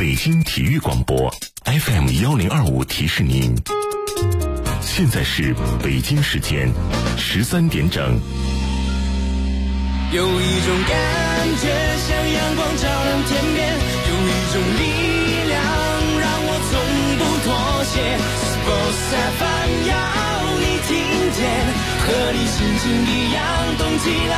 北京体育广播 FM1025提示您，现在是北京时间13点整。 有一种感觉像阳光照亮天边，有一种力量让我从不妥协。Sports FM 要你听见，和你心情一样动起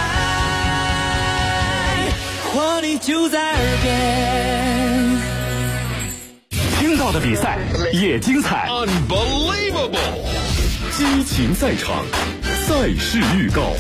来，活力就在耳边。 听到的比赛也精彩 Unbelievable 激情赛场，赛事预告。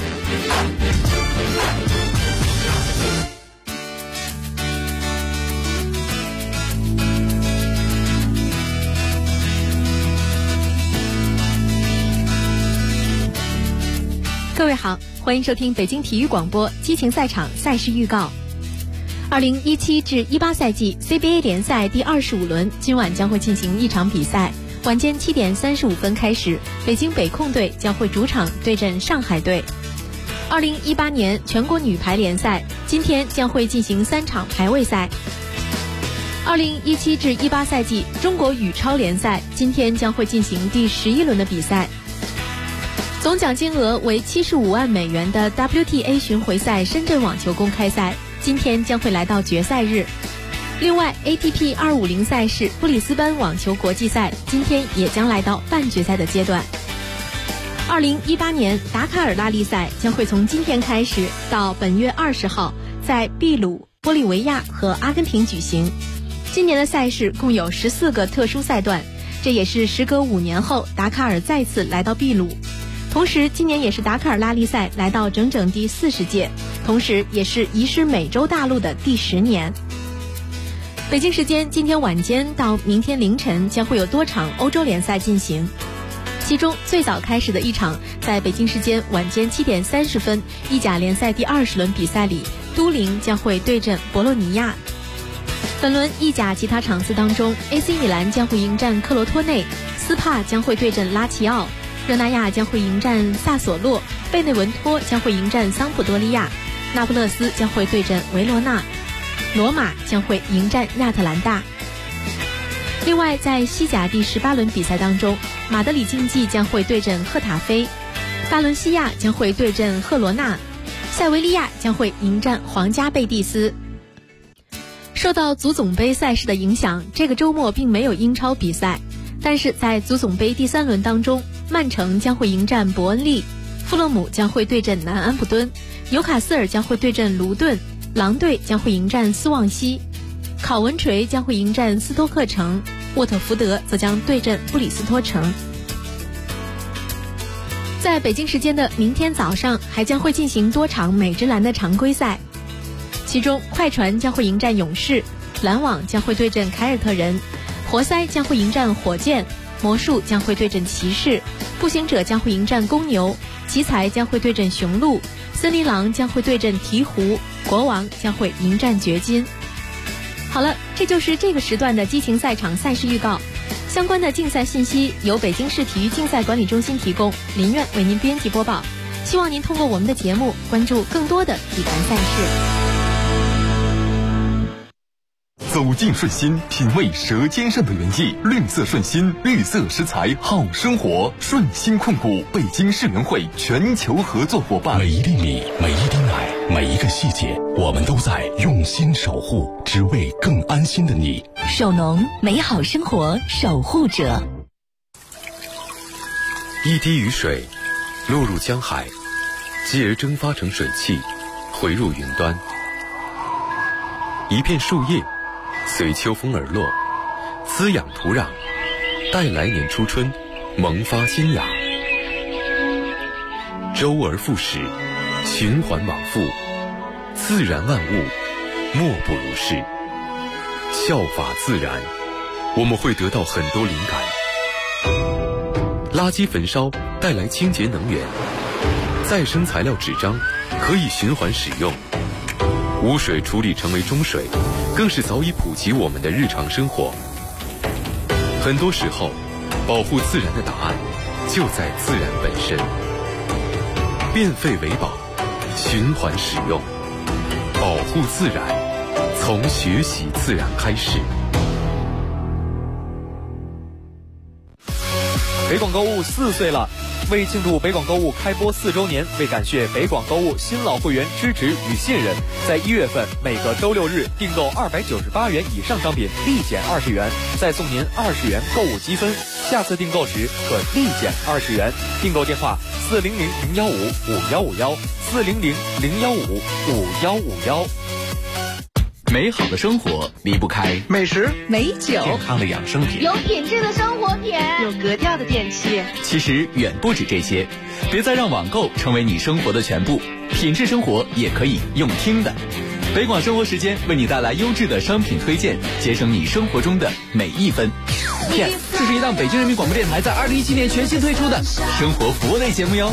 各位好，欢迎收听北京体育广播激情赛场赛事预告。2017至18赛季 CBA 联赛第25轮今晚将会进行一场比赛，晚间7点35分开始，北京北控队将会主场对阵上海队。2018年全国女排联赛今天将会进行3场排位赛。2017至18赛季中国羽超联赛今天将会进行第11轮的比赛。总奖金额为75万美元的 WTA 巡回赛深圳网球公开赛今天将会来到决赛日。另外 ATP 250赛事布里斯班网球国际赛今天也将来到半决赛的阶段。2018年达喀尔拉力赛将会从今天开始到本月20号在秘鲁、玻利维亚和阿根廷举行。今年的赛事共有14个特殊赛段，这也是时隔5年后达喀尔再次来到秘鲁。同时今年也是达喀尔拉力赛来到整整第40届，同时也是移师美洲大陆的第10年。北京时间今天晚间到明天凌晨将会有多场欧洲联赛进行，其中最早开始的一场在北京时间晚间7点30分意甲联赛第20轮比赛里，都灵将会对阵博洛尼亚。本轮意甲其他场次当中， AC 米兰将会迎战克罗托内，斯帕将会对阵拉齐奥，热那亚将会迎战萨索洛，贝内文托将会迎战桑普多利亚，那不勒斯将会对阵维罗纳，罗马将会迎战亚特兰大。另外在西甲第18轮比赛当中，马德里竞技将会对阵赫塔菲，巴伦西亚将会对阵赫罗纳，塞维利亚将会迎战皇家贝蒂斯。受到足总杯赛事的影响，这个周末并没有英超比赛，但是在足总杯第3轮当中，曼城将会迎战伯恩利，富勒姆将会对阵南安普敦，纽卡斯尔将会对阵卢顿，狼队将会迎战斯旺西，考文垂将会迎战斯托克城，沃特福德则将对阵布里斯托城。在北京时间的明天早上还将会进行多场美职篮的常规赛，其中快船将会迎战勇士，篮网将会对阵凯尔特人，活塞将会迎战火箭，魔术将会对阵骑士，步行者将会迎战公牛，奇才将会对阵雄鹿，森林狼将会对阵鹈鹕，国王将会迎战掘金。好了，这就是这个时段的激情赛场赛事预告。相关的竞赛信息由北京市体育竞赛管理中心提供，林苑为您编辑播报。希望您通过我们的节目关注更多的体坛赛事。 走进顺心，品味舌尖上的原意。绿色顺心，绿色食材好生活。顺心控股，北京市联会全球合作伙伴。 每一粒米，每一滴奶，每一个细节，我们都在用心守护，只为更安心的你。 首农，美好生活守护者。 一滴雨水落入江海，继而蒸发成水汽，回入云端。一片树叶随秋风而落，滋养土壤，待来年初春萌发新芽。周而复始，循环往复，自然万物莫不如是。效法自然，我们会得到很多灵感。垃圾焚烧带来清洁能源，再生材料纸张可以循环使用，污水处理成为中水，更是早已普及我们的日常生活。很多时候，保护自然的答案就在自然本身。变废为宝，循环使用，保护自然，从学习自然开始。 北广购物4岁了，为庆祝北广购物开播4周年，为感谢北广购物新老会员支持与信任，在1月份每个周6日订购298元以上商品立减20元，再送您20元购物积分，下次订购时可立减20元。订购电话400-015-5151，400-015-5151。 美好的生活离不开美食、 美酒、 健康的养生品， 有品质的生活品， 有格调的电器。 其实远不止这些，别再让网购成为你生活的全部，品质生活也可以用听的。北广生活时间为你带来优质的商品推荐，节省你生活中的每一分。Yes， 这是一档北京人民广播电台在2017年全新推出的生活服务类节目哟。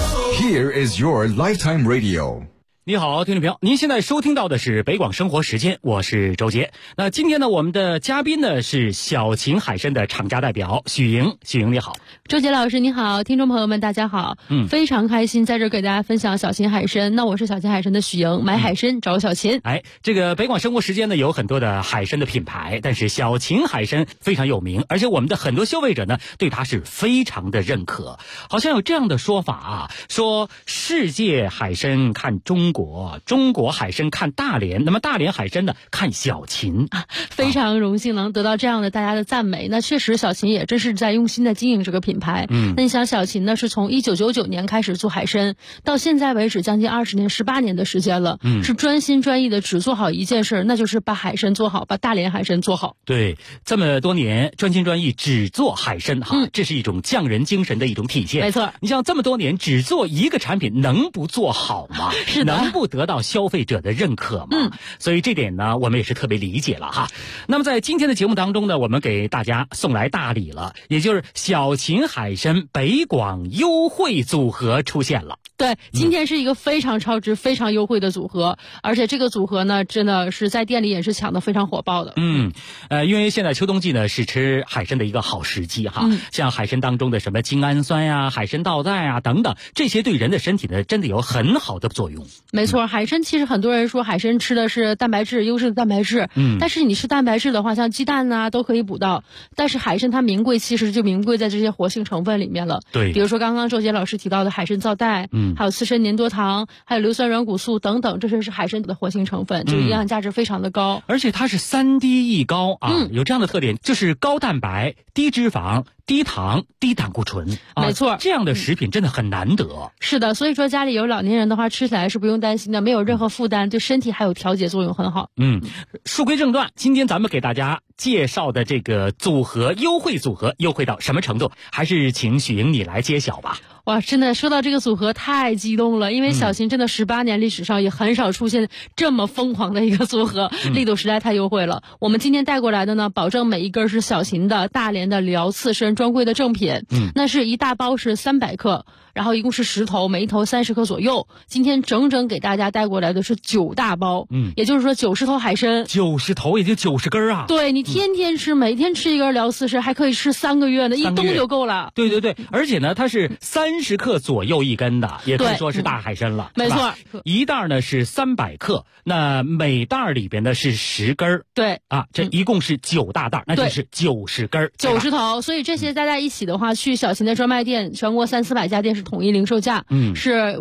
Here is your lifetime radio。 你好，听众朋友，您现在收听到的是北广生活时间，我是周杰。那今天呢，我们的嘉宾呢是小秦海参的厂家代表许莹。许莹你好。 周杰老师你好，听众朋友们大家好。非常开心在这给大家分享小秦海参。那我是小秦海参的许莹，买海参找小秦。 这个北广生活时间呢有很多的海参的品牌，但是小秦海参非常有名，而且我们的很多消费者呢对它是非常的认可。好像有这样的说法啊，说世界海参看中国，中国海参看大连，那么大连海参呢看小秦啊。 非常荣幸能得到这样的大家的赞美。那确实小秦也真是在用心的经营这个品牌。那你想小秦呢是从1999年开始做海参，到现在为止将近20年18年的时间了。是专心专意的只做好一件事，那就是把海参做好，把大连海参做好。 对，这么多年专心专意只做海参哈，这是一种匠人精神的一种体现。 没错， 你像这么多年只做一个产品，能不做好吗？ 是的， 能不得到消费者的认可吗？所以这点呢我们也是特别理解了哈。那么在今天的节目当中呢，我们给大家送来大礼了，也就是小秦海参北广优惠组合出现了。 对，今天是一个非常超值非常优惠的组合，而且这个组合呢真的是在店里也是抢得非常火爆的。 因为现在秋冬季呢是吃海参的一个好时机哈。像海参当中的什么精氨酸呀、海参皂苷啊等等，这些对人的身体呢真的有很好的作用。 没错，海参其实很多人说海参吃的是蛋白质，优质的蛋白质。但是你吃蛋白质的话，像鸡蛋啊都可以补到，但是海参它名贵其实就名贵在这些活性成分里面了。 对， 比如说刚刚周杰老师提到的海参皂苷，还有刺参粘多糖，还有硫酸软骨素等等，这些是海参的活性成分，这个营养价值非常的高。 而且它是3低一高啊，有这样的特点，就是高蛋白、低脂肪、低糖、低胆固醇。 没错， 这样的食品真的很难得。 是的，所以说家里有老年人的话，吃起来是不用担心的，没有任何负担，对身体还有调节作用很好。 书归正传，今天咱们给大家介绍的这个组合优惠组合优惠到什么程度，还是请许莹你来揭晓吧。 哇，真的说到这个组合太激动了，因为小秦真的18年历史上也很少出现这么疯狂的一个组合，力度实在太优惠了。我们今天带过来的呢，保证每一根是小秦的大连的辽刺参专柜的正品。那是一大包是300克，然后一共是10头，每一头30克左右。今天整整给大家带过来的是9大包，也就是说90头海参 ，90头也就90根啊。 对，你天天吃，每天吃一根辽刺参，还可以吃3个月呢，一冬就够了。 对，而且呢，它是30克左右一根的，也可以说是大海参了。 没错， 一袋呢是300克，那每袋里边呢是10根。 对啊，这一共是9大袋，那就是90根 ，90头。所以这些加在一起的话，去小秦的专卖店，全国300-400家店是统一零售价，是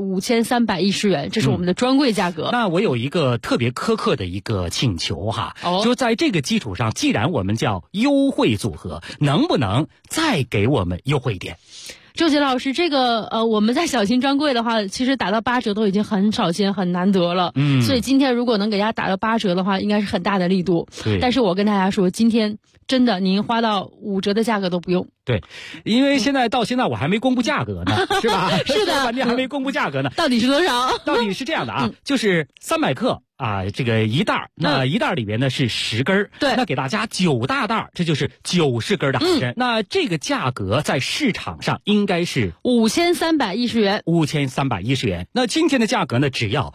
5310元，这是我们的专柜价格。 那我有一个特别苛刻的一个请求哈，就在这个基础上，既然我们叫优惠组合，能不能再给我们优惠一点？ 周杰老师，这个我们在小秦专柜的话，其实打到8折都已经很少见、很难得了。所以今天如果能给大家打到8折的话，应该是很大的力度。 对， 但是我跟大家说，今天真的您花到5折的价格都不用。 对，因为到现在我还没公布价格呢，是吧？ 是的， 半天还没公布价格呢。 到底是多少？ 到底是这样的啊，就是300克。这个一袋，那一袋里边呢是10根， 对， 那给大家9大袋，这就是90根的海参。那这个价格在市场上应该是 5310元 ，5310元。那今天的价格呢，只要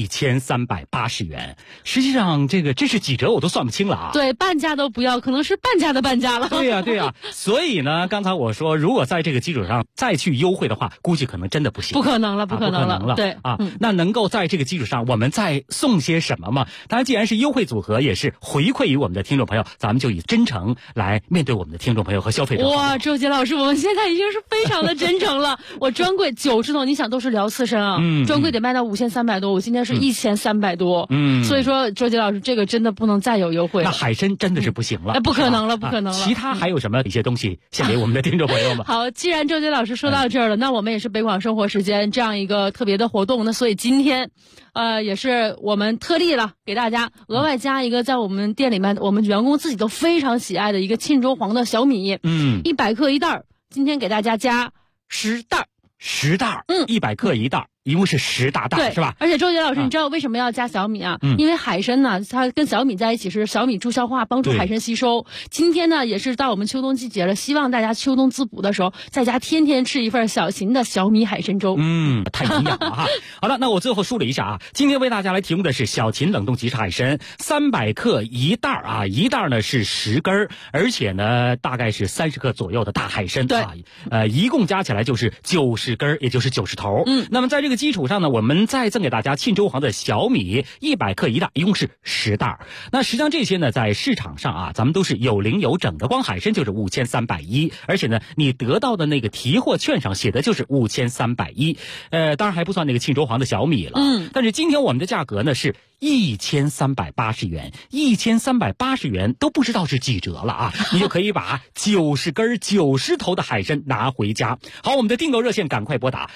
1380元。实际上，这是几折我都算不清了啊。 对，半价都不要，可能是半价的半价了。 对呀。所以呢， 当然刚才我说，如果在这个基础上再去优惠的话，估计可能真的不行。 不可能了，不可能了。 对啊，那能够在这个基础上，我们再送些什么吗？当然，既然是优惠组合，也是回馈于我们的听众朋友，咱们就以真诚来面对我们的听众朋友和消费者。 哇，周杰老师，我们现在已经是非常的真诚了。我专柜90头，你想都是聊刺身啊，专柜得卖到5300多，我今天是1300多，所以说周杰老师这个真的不能再有优惠了。 那海参真的是不行了， 不可能了，不可能了。 其他还有什么一些东西献给我们的听众朋友们？ 好，既然周杰老师说到这儿了，那我们也是北广生活时间这样一个特别的活动，那所以今天，也是我们特例了，给大家额外加一个在我们店里面我们员工自己都非常喜爱的一个沁州黄的小米，100克一袋，今天给大家加10袋 ，10袋，100克一袋。一共是10大袋，是吧？ 而且周杰老师，你知道为什么要加小米啊？因为海参呢，它跟小米在一起是小米助消化，帮助海参吸收。今天呢，也是到我们秋冬季节了，希望大家秋冬滋补的时候，在家天天吃一份小秦的小米海参粥。 太营养了哈。好的，那我最后梳理一下啊，今天为大家来提供的是小秦冷冻即食海参，300克一袋啊，一袋呢是10根，而且呢大概是30克左右的大海参啊，一共加起来就是90根，也就是90头。那么在这个基础上呢，我们再赠给大家沁州黄的小米100克一袋，一共是10袋。那实际上这些呢，在市场上啊，咱们都是有零有整的，光海参就是5310，而且呢，你得到的那个提货券上写的就是5310，当然还不算那个沁州黄的小米了。但是今天我们的价格呢是1380元，1380元都不知道是几折了啊！你就可以把90根90头的海参拿回家。好，我们的订购热线赶快拨打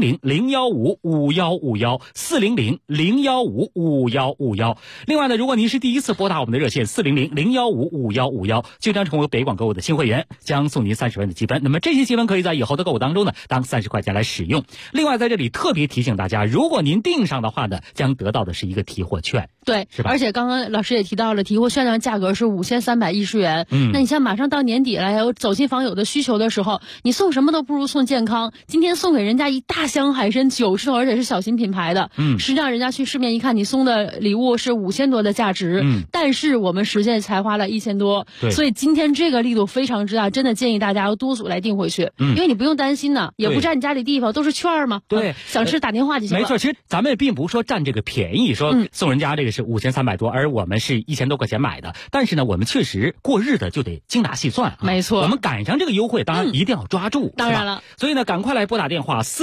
400-015-5151，400-015-5151。另外呢，如果您是第一次拨打我们的热线400-015-5151，就将成为北广购物的新会员，将送您30元的积分。那么这些积分可以在以后的购物当中呢，当30块钱来使用。另外在这里特别提醒大家，如果您订上的话呢，将得到的是一个提货券， 对， 是吧？ 而且刚刚老师也提到了，提货券的价格是5310元。那你像马上到年底了，有走亲访友的需求的时候，你送什么都不如送健康。今天送给人家一大箱海参90头，而且是小型品牌的。实际上人家去市面一看，你送的礼物是5000多的价值，但是我们实际才花了1000多。所以今天这个力度非常之大，真的建议大家要多组来订回去，因为你不用担心呢，也不占你家里地方，都是券嘛。 对， 想吃打电话就行了。 没错，其实咱们并不是说占这个便宜，说送人家这个是5300多，而我们是1000多块钱买的。但是呢，我们确实过日子就得精打细算啊。 没错， 我们赶上这个优惠，当然一定要抓住。 当然了， 所以呢，赶快来拨打电话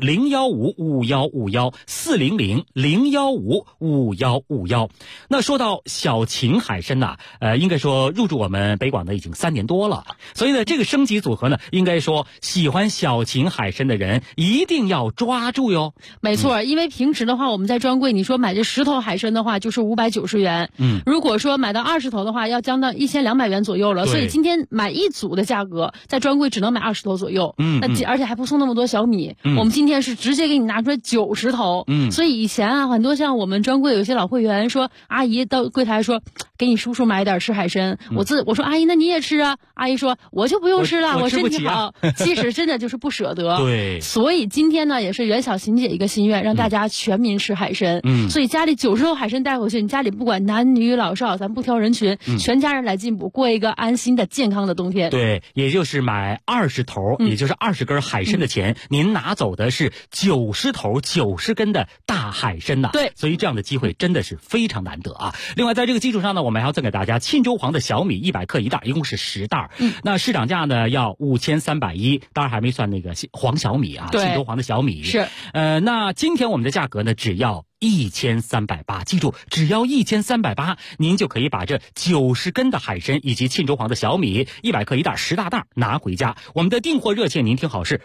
400-015-5151，400-015-5151。那说到小秦海参呐，应该说入驻我们北广的已经3年多了。所以呢，这个升级组合呢，应该说喜欢小秦海参的人一定要抓住哟。 没错，因为平时的话，我们在专柜，你说买这10头海参的话，就是590元。如果说买到20头的话，要将到1200元左右了。所以今天买一组的价格，在专柜只能买20头左右。而且还不送那么多小米。我们今天是直接给你拿出来90头。所以以前啊，很多像我们专柜有些老会员说，阿姨到柜台说，给你叔叔买点吃海参。我说阿姨，那你也吃啊？阿姨说我就不用吃了，我身体好。其实真的就是不舍得。 对。 所以今天呢，也是袁小琴姐一个心愿，让大家全民吃海参。所以家里90头海参带回去，你家里不管男女老少，咱不挑人群，全家人来进补，过一个安心的健康的冬天。 对，也就是买20头，也就是20根海参的钱，您拿走的是90头90根的大海参呐。 对， 所以这样的机会真的是非常难得啊。另外在这个基础上呢，我们还要赠给大家沁州黄的小米100克一袋，一共是10袋。那市场价呢要5310，当然还没算那个黄小米啊，沁州黄的小米是。 那今天我们的价格呢只要1380，记住，只要1380，您就可以把这90根的海参以及沁州黄的小米100克一袋10大袋拿回家。我们的订货热线您听好是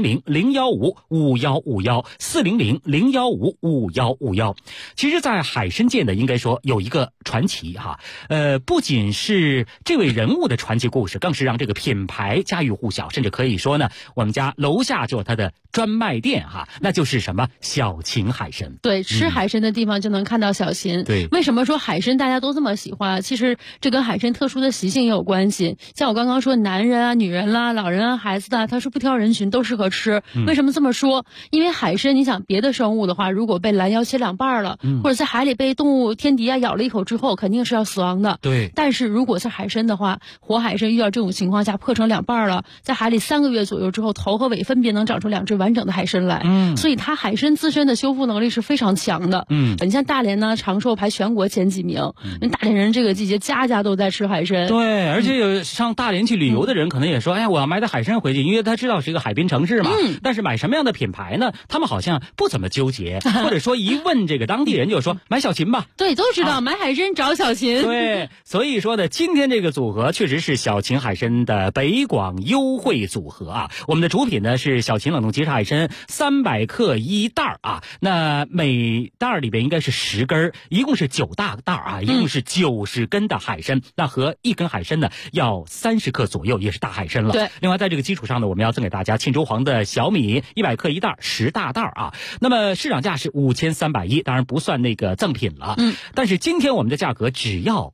400-015-5151，400-015-5151。其实在海参界呢，应该说有一个传奇哈，不仅是这位人物的传奇故事，更是让这个品牌家喻户晓，甚至可以说呢，我们家楼下就有它的专卖店哈，那就是什么小秦海参。 对， 吃海参的地方就能看到小芹。 对， 为什么说海参大家都这么喜欢？其实这跟海参特殊的习性也有关系。像我刚刚说，男人啊、女人啦、老人啊、孩子啊，他是不挑人群，都适合吃。为什么这么说？因为海参，你想别的生物的话，如果被拦腰切两半了，或者在海里被动物天敌啊咬了一口之后，肯定是要死亡的。 对。 但是如果是海参的话，活海参遇到这种情况下破成两半了，在海里3个月左右之后，头和尾分别能长出2只完整的海参来。所以它海参自身的修复能力是非常强的。你像大连呢，长寿排全国前几名，因为大连人这个季节家家都在吃海参。 对，而且有上大连去旅游的人可能也说，哎呀，我要买点海参回去，因为他知道是一个海滨城市嘛。但是买什么样的品牌呢？他们好像不怎么纠结，或者说一问这个当地人就说买小芹吧。 对，都知道买海参找小芹。 对，所以说呢，今天这个组合确实是小芹海参的北广优惠组合啊。我们的主品呢是小芹冷冻即食海参300克1袋啊，那每袋里边应该是10根，一共是9大袋啊，一共是90根的海参，那和1根海参呢要30克左右，也是大海参了。 对， 另外在这个基础上呢，我们要赠给大家沁州黄的小米100克1袋10大袋啊。那么市场价是5310，当然不算那个赠品了。但是今天我们的价格只要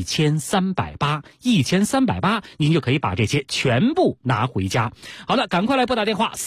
1380，1380，您就可以把这些全部拿回家。好的，赶快来拨打电话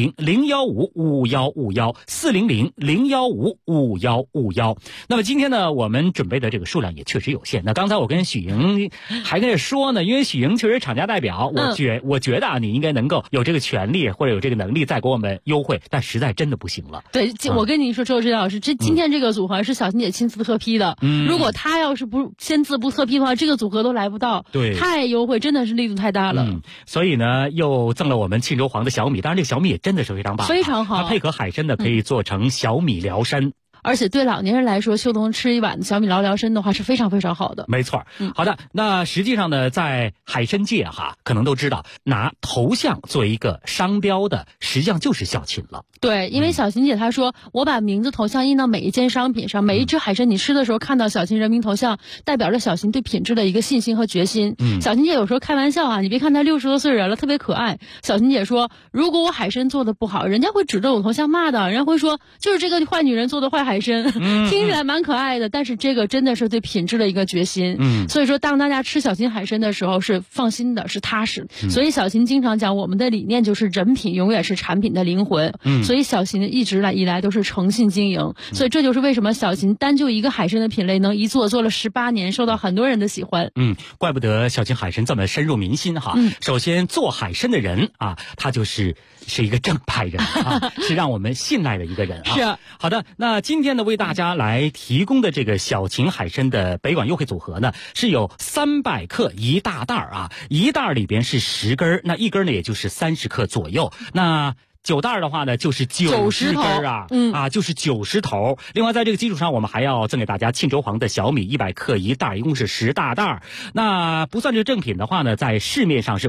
400-015-5151，400-015-5151。那么今天呢，我们准备的这个数量也确实有限。那刚才我跟许莹还跟着说呢，因为许莹确实厂家代表，我觉得啊，你应该能够有这个权利或者有这个能力再给我们优惠，但实在真的不行了。 对，我跟你说，周老师，今天这个组合是小芹姐亲自特批的。如果她要是不签字不特批的话，这个组合都来不到。 对， 太优惠，真的是力度太大了。 所以呢，又赠了我们沁州黄的小米，当然这个小米也真的是非常棒， 非常好。 它配合海参呢，可以做成小米辽参。 而且对老年人来说，秋冬吃一碗小米辽参的话是非常非常好的。 没错。好的，那实际上呢，在海参界可能都知道，拿头像作为一个商标的，实际上就是小芹了。 对，因为小芹姐她说，我把名字头像印到每一件商品上，每一只海参你吃的时候看到小芹人民头像，代表着小芹对品质的一个信心和决心。小芹姐有时候开玩笑你别看她60多岁人了，特别可爱。小芹姐说，如果我海参做的不好，人家会指着我头像骂的，人家会说就是这个坏女人做的坏海参。听起来蛮可爱的，但是这个真的是对品质的一个决心。所以说当大家吃小芹海参的时候是放心的，是踏实。所以小芹经常讲，我们的理念就是人品永远是产品的灵魂。所以小芹一直以来都是诚信经营。所以这就是为什么小芹单就一个海参的品类能一做了18年，受到很多人的喜欢。 怪不得小芹海参这么深入民心首先做海参的人他是一个正派人是让我们信赖的一个人是。 好的，那今天呢为大家来提供的这个小芹海参的北广优惠组合呢，是有300克1大袋一袋里边是10根，那一根呢也就是30克左右。那9袋的话呢，就是90根就是90头。另外，在这个基础上，我们还要赠给大家沁州黄的小米100克1袋，一共是10大袋。那不算这个正品的话呢，在市面上是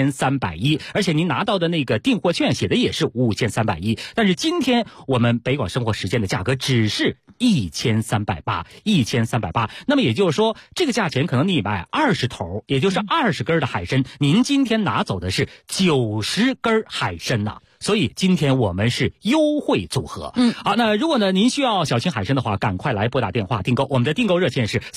5310，而且您拿到的那个订货券写的也是5310。但是今天我们北广生活时间的价格只是1380，1380。那么也就是说，这个价钱可能你买20头，也就是20根的海参，您今天拿走的是90根海参所以今天我们是优惠组合。好，那如果呢您需要小芹海参的话，赶快来拨打电话订购。我们的订购热线是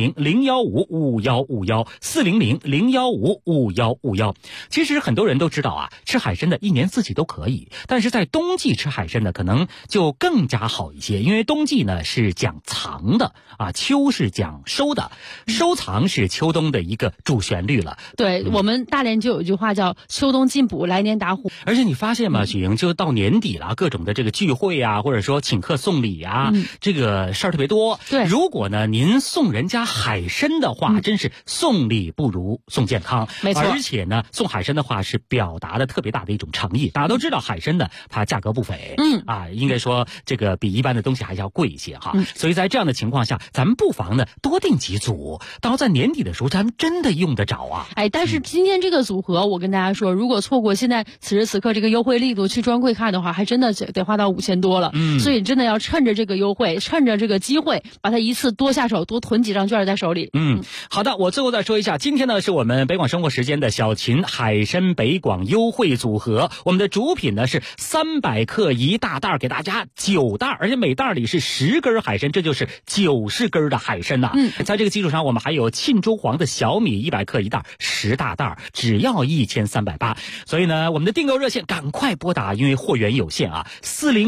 400-015-5151，400-015-5151。其实很多人都知道吃海参的一年四季都可以，但是在冬季吃海参呢，可能就更加好一些，因为冬季呢是讲藏的秋是讲收的，收藏是秋冬的一个主旋律了。 对，我们大连就有一句话叫秋冬进补，来年打虎。 而且你发现吗，许莹，就到年底了，各种的这个聚会或者说请客送礼这个事儿特别多。 对， 如果呢您送人家海参的话，真是送礼不如送健康。 没错， 而且呢送海参的话是表达的特别大的一种诚意。大家都知道海参呢它价格不菲，应该说这个比一般的东西还是要贵一些所以在这样的情况下，咱们不妨呢多订几组，到在年底的时候咱们真的用得着但是今天这个组合我跟大家说，如果错过现在此时此刻这个优惠力度去专柜看的话，还真的得花到5000多了。所以真的要趁着这个优惠，趁着这个机会，把它一次多下手，多囤几张券在手里。 好的，我最后再说一下，今天呢是我们北广生活时间的小秦海参北广优惠组合，我们的主品呢是300克一大袋，给大家9袋，而且每袋里是10根海参，这就是90根的海参呐。在这个基础上，我们还有沁州黄的小米100克一袋，10大袋，只要1380。所以呢，我们的订购热线赶快拨打，因为货源有限啊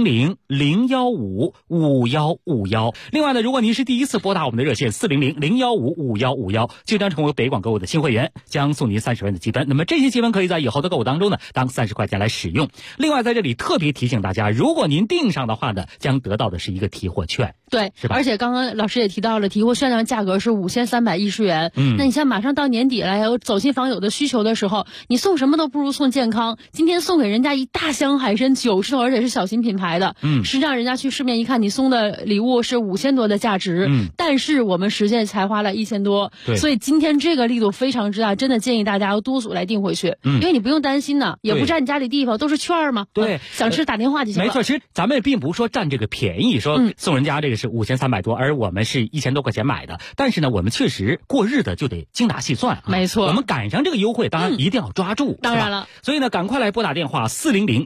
，400-015-5151。另外呢，如果您是第一次拨打我们的热线400-015-5151，就将成为北广购物的新会员，将送您30元的积分。那么这些积分可以在以后的购物当中呢，当30块钱来使用。另外在这里特别提醒大家，如果您订上的话呢，将得到的是一个提货券。 对， 是吧？ 而且刚刚老师也提到了，提货券的价格是5310元。那你像马上到年底了，有走亲访友的需求的时候，你送什么都不如送健康。今天送给人家一大箱海参90头，而且是小型品牌的。实际上人家去市面一看，你送的礼物是5000多的价值，但是我们实际才花了1000多。所以今天这个力度非常之大，真的建议大家要多组来订回去，因为你不用担心呢，也不占你家里地方，都是券嘛。 对， 想吃打电话就行了。 没错，其实咱们并不是说占这个便宜，说送人家这个是5300多，而我们是1000多块钱买的。但是呢，我们确实过日子就得精打细算啊。 没错， 我们赶上这个优惠，当然一定要抓住。 当然了， 所以呢，赶快来拨打电话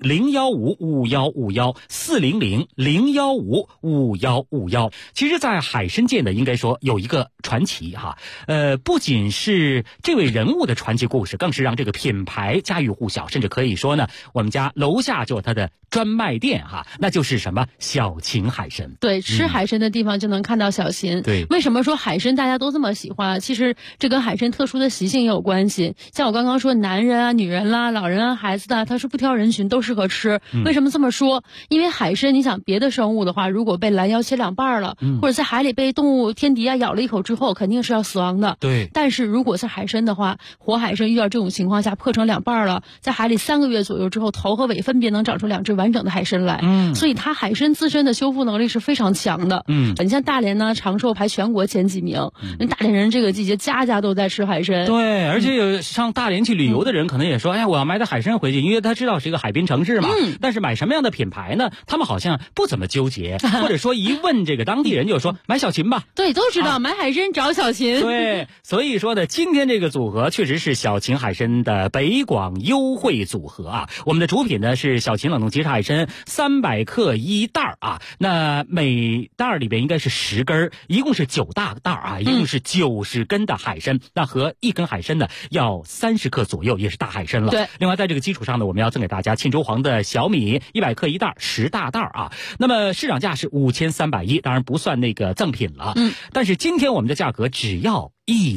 400-015-5151，400-015-5151。其实，在海参界呢，应该说有一个传奇哈，不仅是这位人物的传奇故事，更是让这个品牌家喻户晓，甚至可以说呢，我们家楼下就有它的专卖店哈，那就是什么小秦海参。 对，吃海参的地方就能看到小秦。 对， 为什么说海参大家都这么喜欢？其实这跟海参特殊的习性也有关系。像我刚刚说，男人啊、女人啦、老人啊、孩子啊，他是不挑人群，都适合吃。为什么这么说？因为海参，你想别的生物的话，如果被拦腰切2半了，或者在海里被动物天敌啊咬了一口之后，肯定是要死亡的。 对。 但是如果是海参的话，活海参遇到这种情况下破成2半了，在海里3个月左右之后，头和尾分别能长出2只完整的海参来。所以它海参自身的修复能力是非常强的。你像大连呢，长寿排全国前几名。大连人这个季节家家都在吃海参。 对，而且有上大连去旅游的人可能也说，哎呀，我要买点海参回去，因为他知道是一个海滨城市嘛。但是买什么样的品牌呢？他们好像不怎么纠结，或者说一问这个当地人就说买小秦吧。 对，都知道买海参找小秦。 对，所以说呢，今天这个组合确实是小秦海参的北广优惠组合啊。我们的主品呢是小秦冷冻即食海参300克一袋啊，那每袋里边应该是10根，一共是9大袋啊，一共是90根的海参，那和1根海参呢要30克左右，也是大海参了。 对， 另外在这个基础上呢，我们要赠给大家沁州黄的小米100克一袋，10大袋啊。那么市场价是5310，当然不算那个赠品了。但是今天我们的价格只要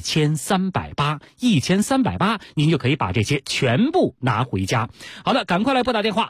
1380，1380，您就可以把这些全部拿回家。好的，赶快来拨打电话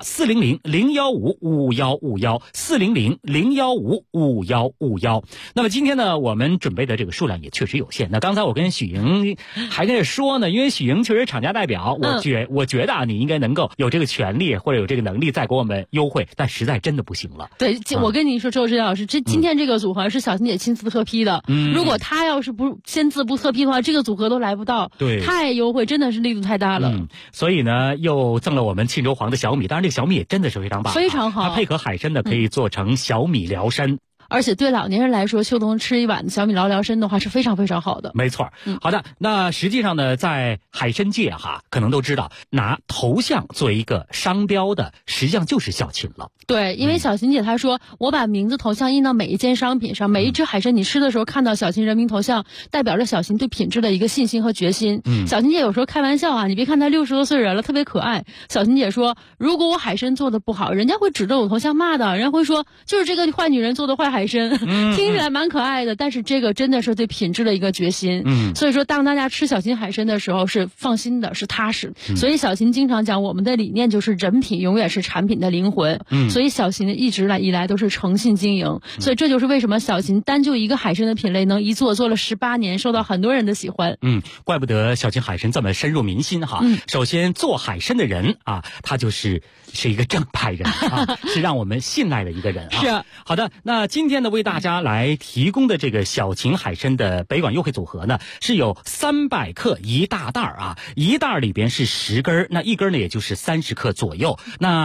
400-015-5151，400-015-5151。那么今天呢，我们准备的这个数量也确实有限。那刚才我跟许莹还跟着说呢，因为许莹确实厂家代表，我觉得啊，你应该能够有这个权利或者有这个能力再给我们优惠，但实在真的不行了。 对，我跟你说，周指导老师，今天这个组合是小秦姐亲自特批的。如果她要是不签字不特批的话，这个组合都来不到。 对， 太优惠，真的是力度太大了。 所以呢，又赠了我们沁州黄的小米，当然这个小米也真的是非常棒， 非常好。 它配合海参呢，可以做成小米辽参。 而且对老年人来说，秋冬吃一碗小米辽参的话是非常非常好的。 没错。好的，那实际上呢，在海参界哈，可能都知道拿头像作为一个商标的，实际上就是小秦了。 对，因为小秦姐她说，我把名字头像印到每一件商品上，每一只海参你吃的时候看到小秦人民头像，代表着小秦对品质的一个信心和决心。小秦姐有时候开玩笑啊，你别看她60多岁人了，特别可爱。小秦姐说，如果我海参做的不好，人家会指着我头像骂的，人家会说就是这个坏女人做的坏海参。听起来蛮可爱的，但是这个真的是对品质的一个决心。所以说当大家吃小秦海参的时候是放心的，是踏实。所以小秦经常讲，我们的理念就是人品永远是产品的灵魂。所以小秦一直以来都是诚信经营。所以这就是为什么小秦单就一个海参的品类能一做了18年，受到很多人的喜欢。 怪不得小秦海参这么深入民心哈。首先做海参的人啊，他是一个正派人啊，是让我们信赖的一个人啊。 是。 好的，那今天呢为大家来提供的这个小秦海参的北广优惠组合呢，是有300克一大袋啊，一袋里边是10根，那1根呢也就是30克左右。那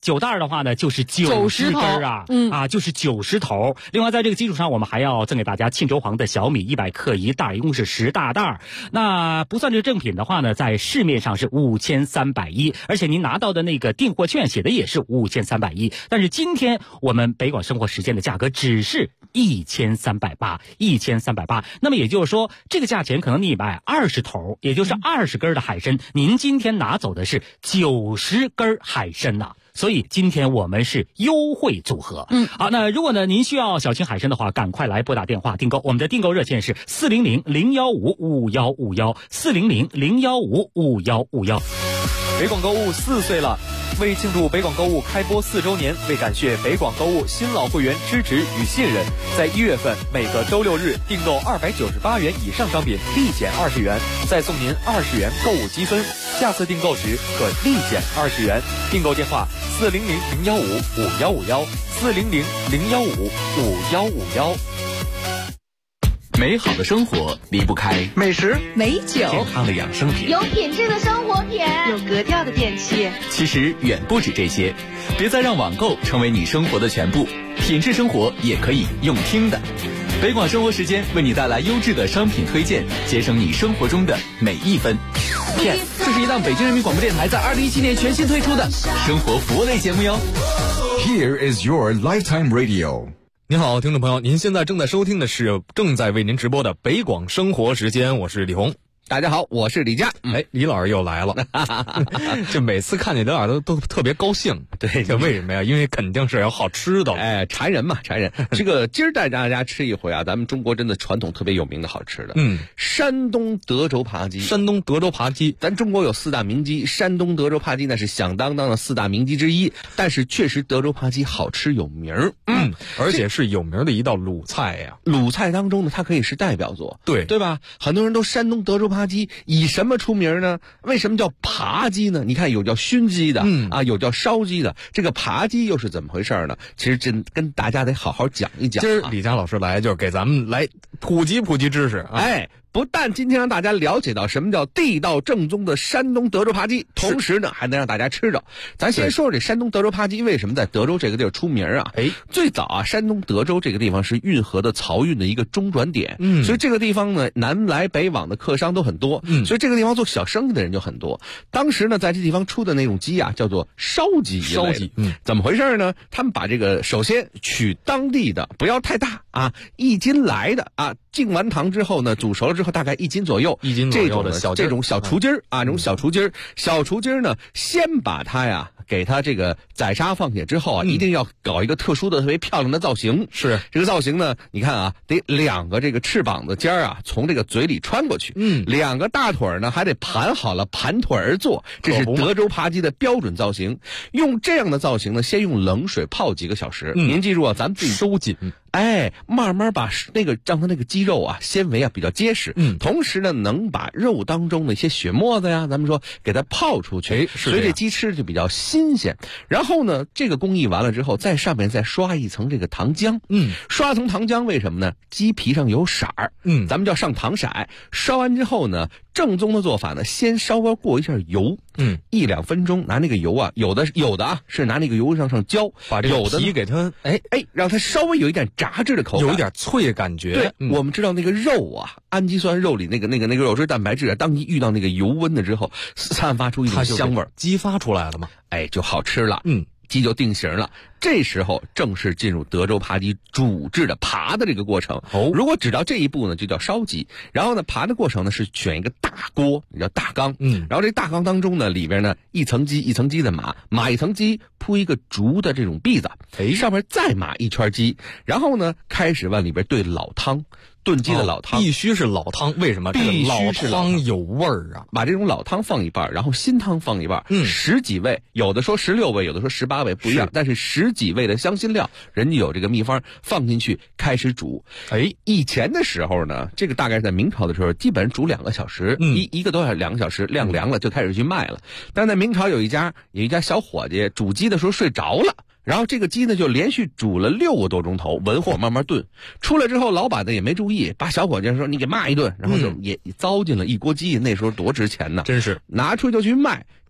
9袋的话呢，就是90根啊，就是90头。另外，在这个基础上，我们还要赠给大家沁州黄的小米100克1袋，一共是10大袋。那不算这个正品的话呢，在市面上是5310，而且您拿到的那个订货券写的也是5310。但是今天我们北广生活时间的价格只是1380，1380。那么也就是说，这个价钱可能你买20头，也就是20根的海参，您今天拿走的是90根海参呐。所以今天我们是优惠组合。好，那如果呢您需要小青海参的话，赶快来拨打电话订购。我们的订购热线是400-015-5151，400-015-5151。 北广购物4岁了。为庆祝北广购物开播4周年，为感谢北广购物新老会员支持与信任，在1月份每个周6日订购298元以上商品立减20元，再送您20元购物积分，下次订购时可立减20元。订购电话400-015-5151，400-015-5151。 美好的生活离不开美食、 美酒、 健康的养生品， 有品质的生活品， 有格调的电器。 其实远不止这些，别再让网购成为你生活的全部，品质生活也可以用听的。北广生活时间为你带来优质的商品推荐，节省你生活中的每一分。这是一档北京人民广播电台在2017年全新推出的生活服务类节目哟。 Here is your lifetime radio。 您好，听众朋友，您现在正在收听的是正在为您直播的北广生活时间，我是李红。 大家好，我是李佳。 李老师又来了，就每次看见李老师都特别高兴。 对， 这为什么呀？因为肯定是有好吃的。 馋人嘛，馋人。这个今儿带大家吃一回啊，咱们中国真的传统特别有名的好吃的。山东德州扒鸡。 山东德州扒鸡， 咱中国有4大名鸡，山东德州扒鸡那是响当当的4大名鸡之一。但是确实德州扒鸡好吃有名儿。 而且是有名的一道鲁菜呀。 鲁菜当中呢，它可以是代表作。 对吧？很多人都山东德州扒鸡以什么出名呢？为什么叫扒鸡呢？你看有叫熏鸡的，有叫烧鸡的，这个扒鸡又是怎么回事呢？其实真跟大家得好好讲一讲。 今儿李佳老师来就是给咱们来普及知识。 不但今天让大家了解到什么叫地道正宗的山东德州扒鸡，同时呢还能让大家吃着。咱先说说这山东德州扒鸡为什么在德州这个地儿出名啊？最早啊，山东德州这个地方是运河的漕运的一个中转点，所以这个地方呢南来北往的客商都很多，所以这个地方做小生意的人就很多。当时呢在这地方出的那种鸡啊叫做烧鸡，怎么回事呢？他们把这个首先取当地的，不要太大啊，1斤来的啊，浸完糖之后呢煮熟了之后大概1斤左右，这种小雏鸡儿啊，这种小雏鸡儿呢，先把它呀给它这个宰杀放血之后啊，一定要搞一个特殊的特别漂亮的造型。 是这个造型呢，你看啊，得2个这个翅膀的尖儿啊从这个嘴里穿过去，2个大腿呢还得盘好了，盘腿而坐，这是德州扒鸡的标准造型。用这样的造型呢，先用冷水泡几个小时。您记住啊，咱们自己收紧。 慢慢把让它那个鸡肉啊纤维啊比较结实，同时呢能把肉当中的一些血沫子呀，咱们说给它泡出去，所以这鸡吃就比较新鲜。然后呢，这个工艺完了之后，在上面再刷一层这个糖浆，刷一层糖浆为什么呢？鸡皮上有色儿，咱们叫上糖色。刷完之后呢，正宗的做法呢，先稍微过一下油，1-2分钟，拿那个油啊，有的啊是拿那个油上浇， 把这个皮给它让它稍微有一点炸制的口感， 有一点脆感觉。 对，我们知道那个肉啊，氨基酸肉里那个肉质蛋白质啊，当你遇到那个油温的之后，散发出一种香味儿， 激发出来了嘛， 就好吃了。鸡就定型了。这时候正式进入德州扒鸡煮制的扒的这个过程。如果只到这一步呢，就叫烧鸡。然后呢，扒的过程呢是选一个大锅，叫大缸。然后这大缸当中呢，里边呢一层鸡的码一层鸡，铺一个竹的这种篦子，上面再码一圈鸡，然后呢开始往里边兑老汤。炖鸡的老汤必须是老汤，为什么？ 必须是老汤有味儿啊！ 把这种老汤放一半，然后新汤放一半，10几味，有的说16味，有的说18味，不一样。但是10几味的香辛料，人家有这个秘方，放进去开始煮。以前的时候呢，这个大概是在明朝的时候，基本煮2个小时，一个多小时2个小时，晾凉了就开始去卖了。但在明朝有一家小伙计煮鸡的时候睡着了。然后这个鸡呢就连续煮了6个多钟头，文火慢慢炖。出来之后，老板呢也没注意，把小伙计说你给骂一顿，然后就也糟践了一锅鸡。那时候多值钱呢， 真是拿出去就去卖。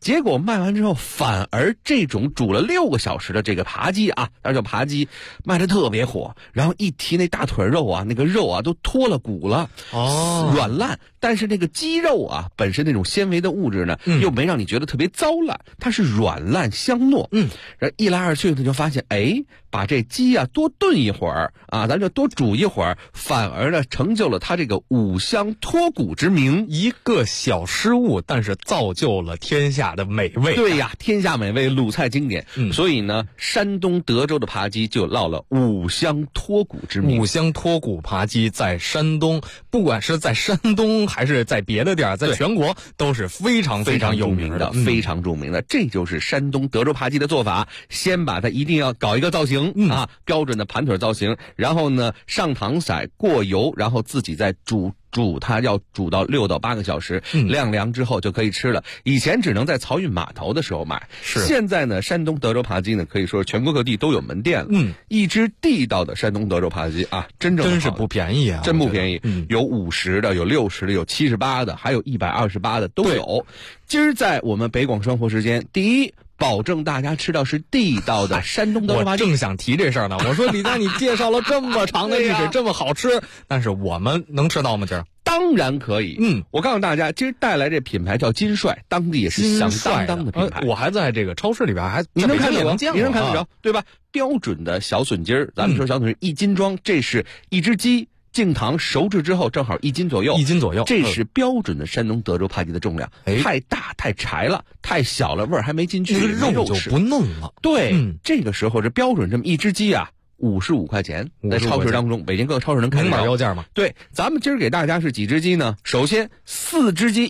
结果卖完之后，反而这种煮了6个小时的这个扒鸡啊，它叫扒鸡，卖得特别火。然后一提那大腿肉啊，那个肉啊都脱了骨了，软烂。但是那个鸡肉啊，本身那种纤维的物质呢，又没让你觉得特别糟烂，它是软烂香糯。然后一来二去，他就发现，把这鸡啊多炖一会儿啊，咱就多煮一会儿，反而呢成就了它这个五香脱骨之名。 一个小失误，但是造就了天下的美味。 对呀，天下美味，鲁菜经典。所以呢，山东德州的扒鸡就落了五香脱骨之名。 五香脱骨扒鸡在山东，不管是在山东还是在别的地儿，在全国都是非常非常有名的， 非常著名的。这就是山东德州扒鸡的做法，先把它一定要搞一个造型啊，标准的盘腿造型，然后呢上糖色过油，然后自己再煮它，要煮到6到8个小时，晾凉之后就可以吃了。以前只能在漕运码头的时候买，现在呢，山东德州扒鸡呢，可以说全国各地都有门店了。一只地道的山东德州扒鸡啊，真是不便宜啊， 真不便宜。有50的，有60的，有78的，还有128的都有。今儿在我们北广生活时间，第一，保证大家吃到是地道的山东德州扒鸡。 我正想提这事儿呢，我说李佳，你介绍了这么长的历史，这么好吃，但是我们能吃到吗？今儿当然可以。我告诉大家，今儿带来这品牌叫金帅，当地也是响当当的品牌。 我还在这个超市里边你能看得着， 你能看得着，对吧？标准的小笋筋儿，咱们说小笋1斤装，这是一只鸡。净糖熟制之后正好1斤左右，这是标准的山东德州扒鸡的重量。太大太柴了，太小了味儿还没进去， 肉就不嫩了。 对，这个时候这标准这么一只鸡啊，55块钱，在超市当中，北京各个超市能看到。 明码标价吗？ 对，咱们今儿给大家是几只鸡呢？首先4只鸡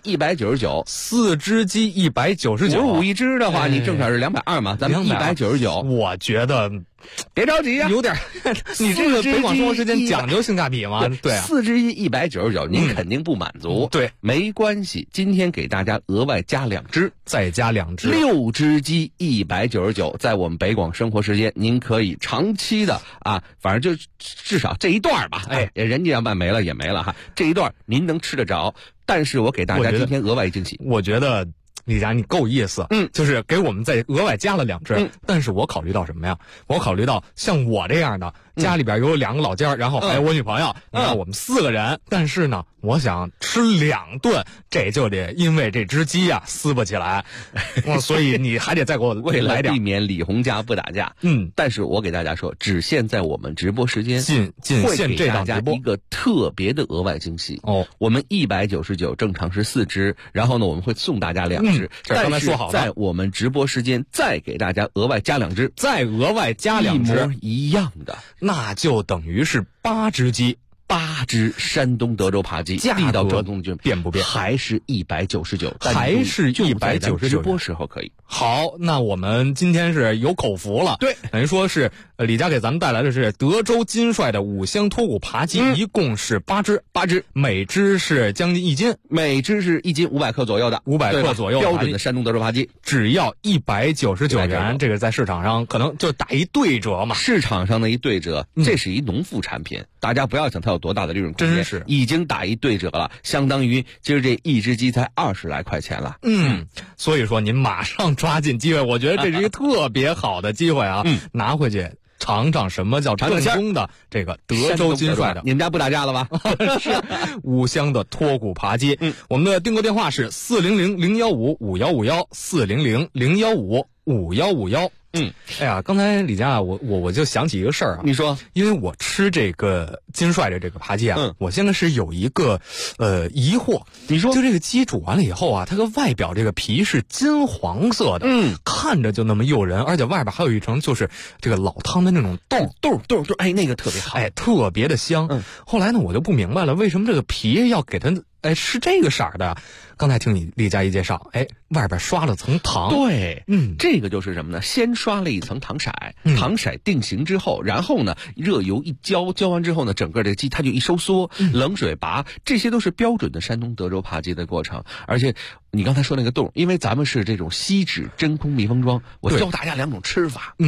199，4 只鸡199，55 一只的话，你正好是220嘛，咱们199。 我觉得。 别着急啊， 有点，你这个北广生活时间讲究性价比吗？对啊 ，4只鸡199，您肯定不满足。 对， 没关系，今天给大家额外加2只， 再加2只 ，6只鸡199，在我们北广生活时间，您可以长期的啊，反正就至少这一段吧，人家要卖没了也没了哈，这一段您能吃得着。但是我给大家今天额外惊喜， 我觉得。李佳，你够意思，就是给我们再额外加了2只，但是我考虑到什么呀？我考虑到像我这样的，家里边有2个老家，然后还有我女朋友，你看我们4个人，但是呢，我想吃2顿，这就得因为这只鸡啊撕不起来，所以你还得再给我来点， 避免李红家不打架。但是我给大家说，只限在我们直播时间， 会给大家一个特别的额外惊喜哦。我们199正常是4只，然后呢，我们会送大家2只。 刚才说好了， 在我们直播时间再给大家额外加2只， 再额外加2只， 一模一样的， 那就等于是8只鸡 ，8只山东德州扒鸡，地道正宗军变不变？ 还是199， 还是199， 直播时候可以。 好，那我们今天是有口福了， 对， 等于说是李佳给咱们带来的是德州金帅的五香脱骨扒鸡，一共是8只，每只是将近1斤， 每只是1斤500克左右的 ，500克左右标准的山东德州扒鸡， 只要199元，这个在市场上可能就打一对折嘛。 市场上的一对折，这是一农副产品，大家不要想它有多大的利润空间， 真是已经打一对折了，相当于今儿这一只鸡才20来块钱了。 所以说您马上抓紧机会，我觉得这是一个特别好的机会啊，拿回去尝尝什么叫正宗的这个德州金帅的。 你们家不打架了吧？ 是五香的脱骨扒鸡。我们的订购电话是400-015-5151，400-015-5151。哎呀，刚才李佳，我就想起一个事儿啊。 你说， 因为我吃这个金帅的这个扒鸡啊，我现在是有一个疑惑。 你说， 就这个鸡煮完了以后啊，它个外表这个皮是金黄色的，看着就那么诱人，而且外边还有一层就是这个老汤的那种豆， 哎，那个特别好， 哎，特别的香。后来呢，我就不明白了，为什么这个皮要给它是这个色儿的？刚才听你李佳一介绍，外边刷了层糖。 对，这个就是什么呢？先刷了一层糖色，糖色定型之后，然后呢，热油一浇完之后呢，整个这鸡它就一收缩，冷水拔，这些都是标准的山东德州扒鸡的过程。而且你刚才说那个冻，因为咱们是这种锡纸真空密封装，我教大家2种吃法。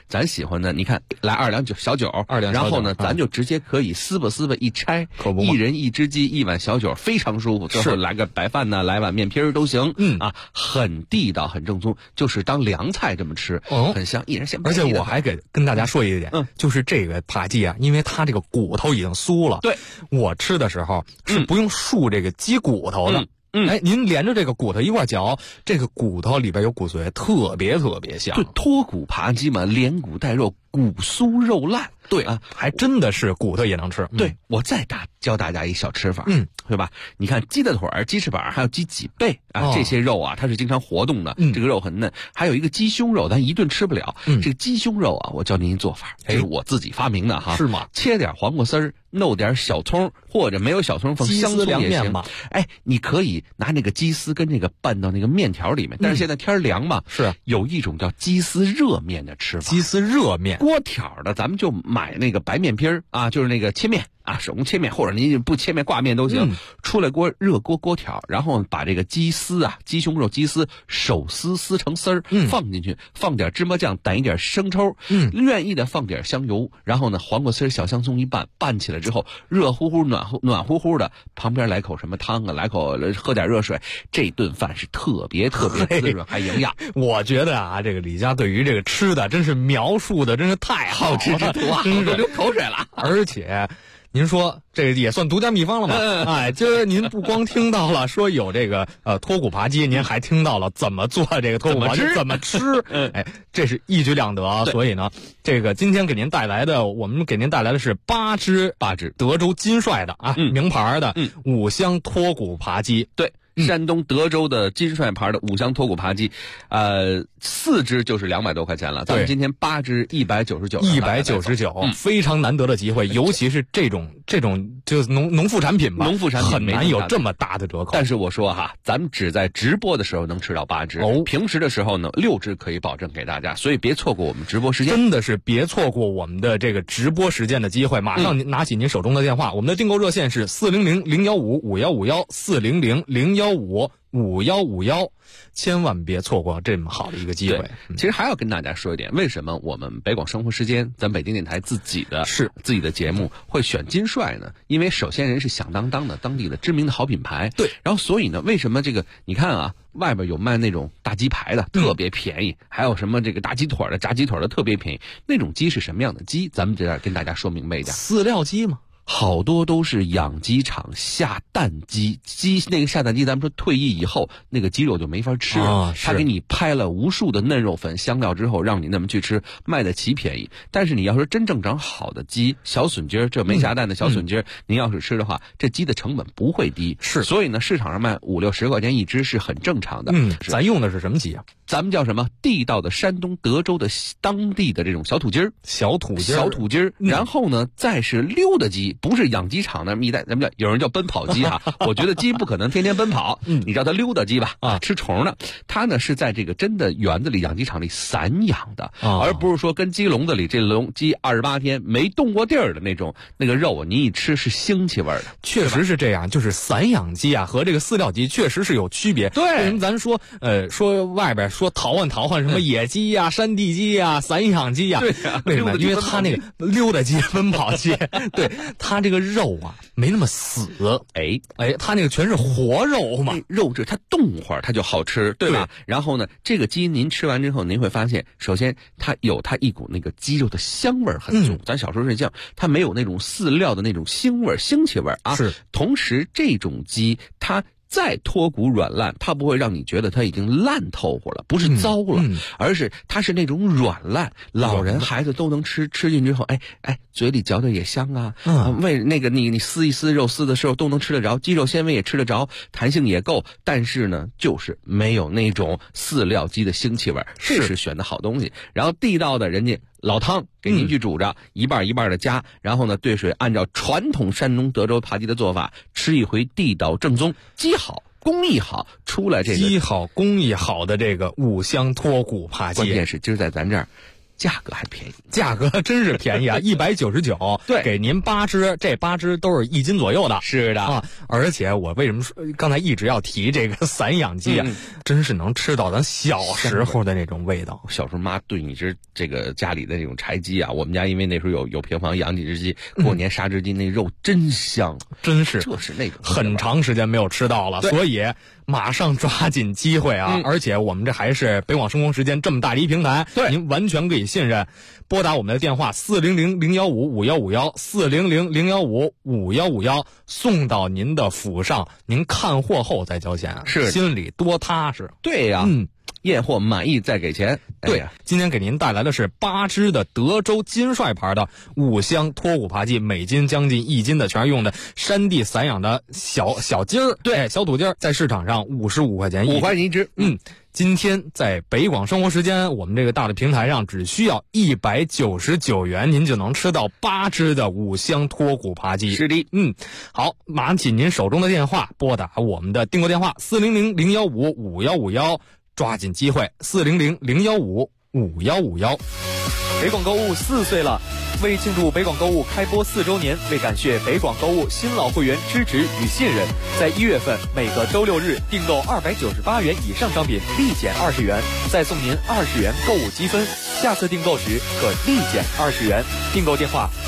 咱喜欢的，你看来2两小酒，然后呢，咱就直接可以撕吧一拆，一人一只鸡，1碗小酒，非常舒服。最后来个白饭呢，来碗面皮都行。很地道，很正宗，就是当凉菜这么吃，很香，一人先。 而且我还跟大家说一点，就是这个扒鸡啊，因为它这个骨头已经酥了， 对， 我吃的时候是不用涮这个鸡骨头的。您连着这个骨头一块嚼，这个骨头里边有骨髓，特别香。 对，脱骨扒鸡嘛，连骨带肉，骨酥肉烂。 对啊，还真的是骨头也能吃。 对，我再教大家一小吃法，对吧？你看鸡的腿儿、鸡翅膀，还有鸡脊背啊，这些肉啊，它是经常活动的，这个肉很嫩。还有一个鸡胸肉，咱一顿吃不了。这个鸡胸肉啊，我教您一做法，这是我自己发明的哈。 是吗？ 切点黄瓜丝儿，弄点小葱，或者没有小葱放香葱也行嘛。你可以拿那个鸡丝跟这个拌到那个面条里面。但是现在天凉嘛， 是有一种叫鸡丝热面的吃法。 鸡丝热面， 锅条的，咱们就买那个白面皮儿啊，就是那个切面。手工切面，或者您不切面挂面都行。出来热锅条，然后把这个鸡丝啊，鸡胸肉鸡丝手撕成丝儿，放进去，放点芝麻酱，掸一点生抽，愿意的放点香油，然后呢黄瓜丝、小香葱一拌起来之后，热乎乎、暖乎乎的，旁边来口什么汤啊，来口喝点热水，这顿饭是特别滋润还营养。 我觉得啊，这个李家对于这个吃的真是描述的真是太好吃之徒啊， 真是流口水了， 而且。您说这个也算独家秘方了吗？今儿您不光听到了说有这个脱骨扒鸡，您还听到了怎么做这个脱骨扒鸡，怎么吃？这是一举两得。所以呢，这个今天我们给您带来的是八只德州金帅的名牌的5香脱骨扒鸡。 对。山东德州的金帅牌的5香脱骨扒鸡，4只就是200多块钱了。咱们今天8只199， 非常难得的机会，尤其是这种就是农副产品吧，很难有这么大的折扣。 但是我说哈，咱们只在直播的时候能吃到8只，平时的时候呢6只可以保证给大家，所以别错过我们直播时间， 真的是别错过我们的这个直播时间的机会。马上拿起您手中的电话，我们的订购热线是400-015-5151，400-015-5151，千万别错过这么好的一个机会。 其实还要跟大家说一点，为什么我们北广生活时间，咱北京电台自己的节目会选金帅呢？因为首先人是响当当的当地的知名的好品牌， 对。 然后所以呢，为什么这个你看啊，外边有卖那种大鸡排的，特别便宜，还有什么这个大鸡腿的、炸鸡腿的特别便宜，那种鸡是什么样的鸡？咱们这样跟大家说明白一点， 饲料鸡吗？ 好多都是养鸡场下蛋鸡，那个下蛋鸡，咱们说退役以后那个鸡肉就没法吃了，他给你拍了无数的嫩肉粉、香料之后，让你那么去吃，卖得起便宜。但是你要说真正长好的鸡，小笋鸡这没下蛋的小笋鸡，您要是吃的话，这鸡的成本不会低，所以呢，市场上卖50-60块钱一只是很正常的。 咱用的是什么鸡啊？ 咱们叫什么？地道的山东德州的当地的这种小土鸡儿，然后呢，再是溜达鸡，不是养鸡场那么一代，咱们有人叫奔跑鸡哈。我觉得鸡不可能天天奔跑，你叫它溜达鸡吧，吃虫呢。它呢是在这个真的园子里、养鸡场里散养的，而不是说跟鸡笼子里这鸡28天没动过地儿的那种那个肉，你一吃是腥气味的。 确实是这样，就是散养鸡啊和这个饲料鸡确实是有区别。 对， 为什么咱说外边说淘换什么野鸡呀、山地鸡呀、散养鸡呀？ 对呀，为什么？因为它那个溜达鸡、奔跑鸡，对它这个肉啊没那么死，它那个全是活肉嘛， 肉质它动会儿它就好吃，对吧？然后呢，这个鸡您吃完之后，您会发现，首先它有它一股那个鸡肉的香味很重，咱小时候睡觉，它没有那种饲料的那种腥气味啊。 是， 同时这种鸡它再脱骨软烂，它不会让你觉得它已经烂透乎了，不是糟了，而是它是那种软烂，老人孩子都能吃进之后，嘴里嚼的也香啊，为那个你撕一撕肉丝的时候都能吃得着，鸡肉纤维也吃得着，弹性也够，但是呢，就是没有那种饲料鸡的腥气味，这是选的好东西。然后地道的人家老汤给您去煮着，一半一半的加，然后呢兑水，按照传统山东德州扒鸡的做法，吃一回地道正宗，鸡好工艺好，出来这个鸡好工艺好的这个5香脱骨扒鸡。 关键是今儿在咱这儿价格还便宜， 价格真是便宜啊，199， 对， 给您8支，这8支都是1斤左右的。 是的啊，而且我为什么说刚才一直要提这个散养鸡啊？真是能吃到咱小时候的那种味道。 小时候妈炖一只这个家里的这种柴鸡啊，我们家因为那时候有平房养几只鸡，过年杀只鸡，那肉真香， 真是， 这是那种很长时间没有吃到了，所以马上抓紧机会啊！而且我们这还是北广生活时间这么大的一平台， 对， 您完全可以信任。拨打我们的电话400-015-5151，400-015-5151，送到您的府上，您看货后再交钱， 是心里多踏实。 对呀，验货满意再给钱。 对，今天给您带来的是8支的德州金帅牌的5香脱骨扒鸡，每斤将近1斤的，全是用的山地散养的小鸡儿，对，小土鸡儿，在市场上55块钱 5块钱一只。 今天在北广生活时间，我们这个大的平台上只需要199元，您就能吃到8支的5香脱骨扒鸡。 是的， 好，拿起您手中的电话，拨打我们的订购电话400-015-5151，抓紧机会，400-015-5151。 北广购物4岁了，为庆祝北广购物开播4周年，为感谢北广购物新老会员支持与信任，在1月份每个周6日订购298元以上商品立减20元，再送您20元购物积分，下次订购时可立减20元。订购电话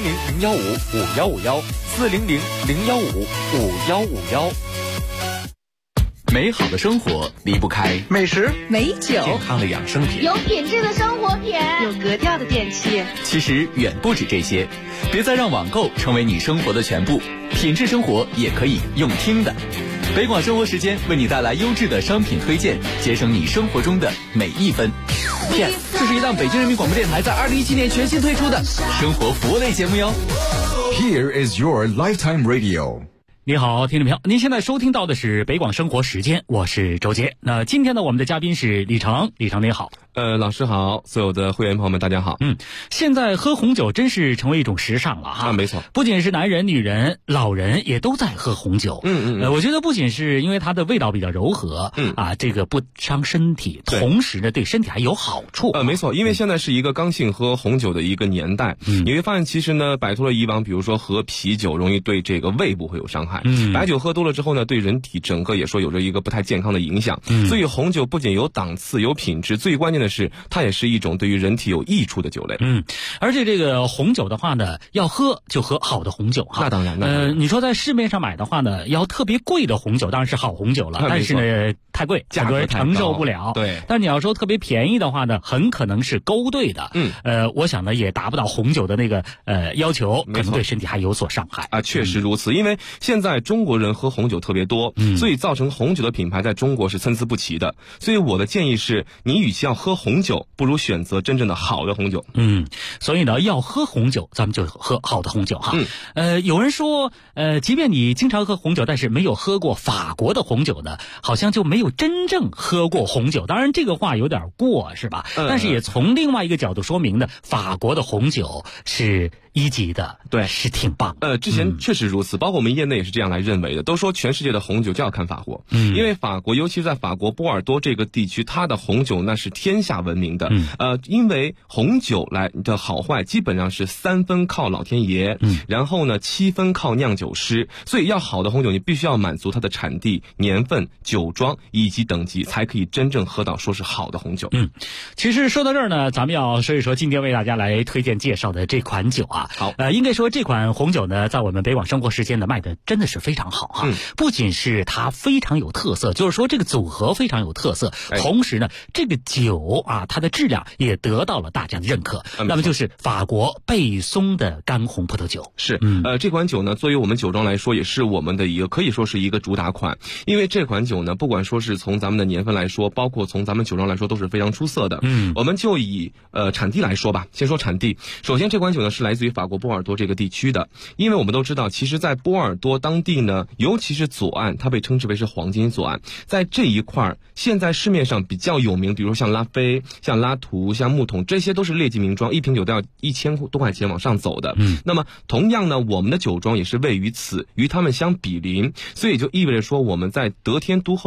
400-015-5151，400-015-5151。 美好的生活离不开美食、 美酒、 健康的养生品， 有品质的生活品， 有格调的电器。 其实远不止这些，别再让网购成为你生活的全部，品质生活也可以用听的。北广生活时间为你带来优质的商品推荐，节省你生活中的每一分。这是一档北京人民广播电台在2017年全新推出的生活服务类节目哟。 Here is your lifetime radio。 你好，听众朋友，您现在收听到的是北广生活时间，我是周杰。那今天呢，我们的嘉宾是李成，李成您好。 老师好，所有的会员朋友们大家好。 现在喝红酒真是成为一种时尚了哈。 没错， 不仅是男人、女人、老人也都在喝红酒。我觉得不仅是因为它的味道比较柔和，这个不伤身体，同时呢对身体还有好处。 没错，因为现在是一个刚性喝红酒的一个年代，你会发现其实呢摆脱了以往比如说喝啤酒容易对这个胃部会有伤害，白酒喝多了之后呢对人体整个也说有着一个不太健康的影响，所以红酒不仅有档次有品质，最关键的是它也是一种对于人体有益处的酒类。 而且这个红酒的话呢，要喝就喝好的红酒哈。 那当然， 你说在市面上买的话呢，要特别贵的红酒当然是好红酒了，但是呢太贵， 价格承受不了。 对， 但你要说特别便宜的话呢，很可能是勾兑的。我想呢也达不到红酒的那个要求，可能对身体还有所伤害啊。确实如此，因为现在中国人喝红酒特别多，所以造成红酒的品牌在中国是参差不齐的。所以我的建议是，你与其要喝红酒，不如选择真正的好的红酒。 所以呢，要喝红酒，咱们就喝好的红酒哈。有人说，即便你经常喝红酒，但是没有喝过法国的红酒呢，好像就没有真正喝过红酒。当然，这个话有点过，是吧？但是也从另外一个角度说明呢，法国的红酒是1级的， 对， 是挺棒。 之前确实如此，包括我们业内也是这样来认为的，都说全世界的红酒就要看法国，因为法国，尤其是在法国波尔多这个地区，它的红酒那是天下闻名的。因为红酒来的好坏基本上是3分靠老天爷，然后呢7分靠酿酒师，所以要好的红酒，你必须要满足它的产地、年份、酒庄以及等级，才可以真正喝到说是好的红酒。 其实说到这儿呢，咱们要说一说今天为大家来推荐介绍的这款酒啊。 好， 应该说这款红酒呢，在我们北广生活时间呢卖的真的是非常好哈。不仅是它非常有特色，就是说这个组合非常有特色，同时呢，这个酒啊，它的质量也得到了大家的认可。那么就是法国贝松的干红葡萄酒。 是，这款酒呢，作为我们酒庄来说，也是我们的一个可以说是一个主打款。因为这款酒呢，不管说是从咱们的年份来说，包括从咱们酒庄来说，都是非常出色的。我们就以产地来说吧，先说产地。首先，这款酒呢是来自于法国波尔多这个地区的，因为我们都知道，其实，在波尔多当地呢，尤其是左岸，它被称之为是黄金左岸，在这一块现在市面上比较有名，比如说像拉菲、像拉图、像木桶，这些都是列级名庄，一瓶酒都要1000多块钱往上走的。那么同样呢，我们的酒庄也是位于此，与他们相比邻，所以就意味着说，我们在得天独厚的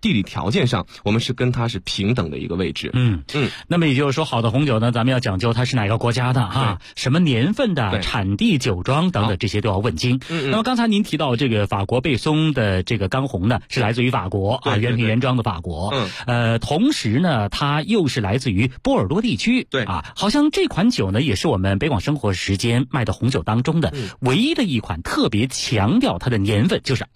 地理条件上，我们是跟它是平等的一个位置。 那么也就是说，好的红酒呢，咱们要讲究它是哪个国家的哈，什么年份的，产地、酒庄等等这些都要问清。那么刚才您提到这个法国贝松的这个干红呢，是来自于法国啊，原瓶原装的法国。同时呢，它又是来自于波尔多地区。对啊，好像这款酒呢，也是我们北广生活时间卖的红酒当中的唯一的一款特别强调它的年份，就是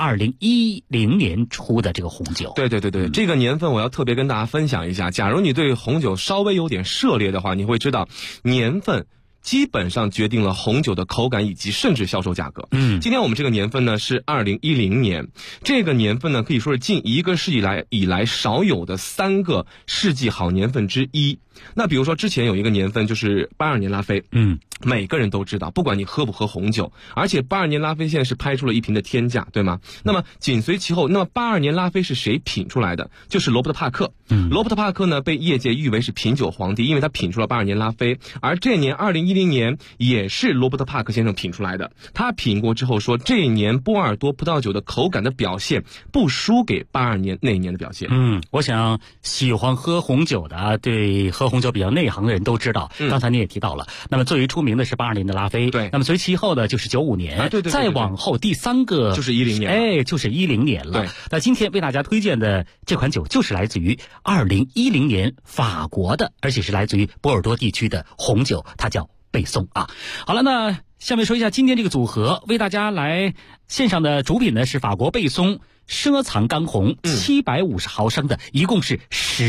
2010年出的这个红酒。 对，这个年份我要特别跟大家分享一下。假如你对红酒稍微有点涉猎的话，你会知道年份基本上决定了红酒的口感以及甚至销售价格。今天我们这个年份呢是2010年，这个年份呢可以说是近1个世纪以来少有的3个世纪好年份之一。那比如说之前有一个年份就是82年拉菲，每个人都知道，不管你喝不喝红酒，而且82年拉菲现在是拍出了一瓶的天价，对吗？那么紧随其后，那么82年拉菲是谁品出来的？就是罗伯特帕克。罗伯特帕克呢被业界誉为是品酒皇帝，因为他品出了82年拉菲，而这年2010年也是罗伯特帕克先生品出来的。他品过之后说，这一年波尔多葡萄酒的口感的表现不输给82年那一年的表现。 我想喜欢喝红酒的啊，对喝红酒比较内行的人都知道。刚才你也提到了，那么最为出名的是82年的拉菲，对，那么随其后的就是95年，对，再往后第3个就是10年， 就是10年了。对，那今天为大家推荐的这款酒就是来自于2010年法国的，而且是来自于波尔多地区的红酒，它叫贝松啊。好了，那下面说一下今天这个组合，为大家来线上的主品呢是法国贝松赊藏干红750毫升的，一共是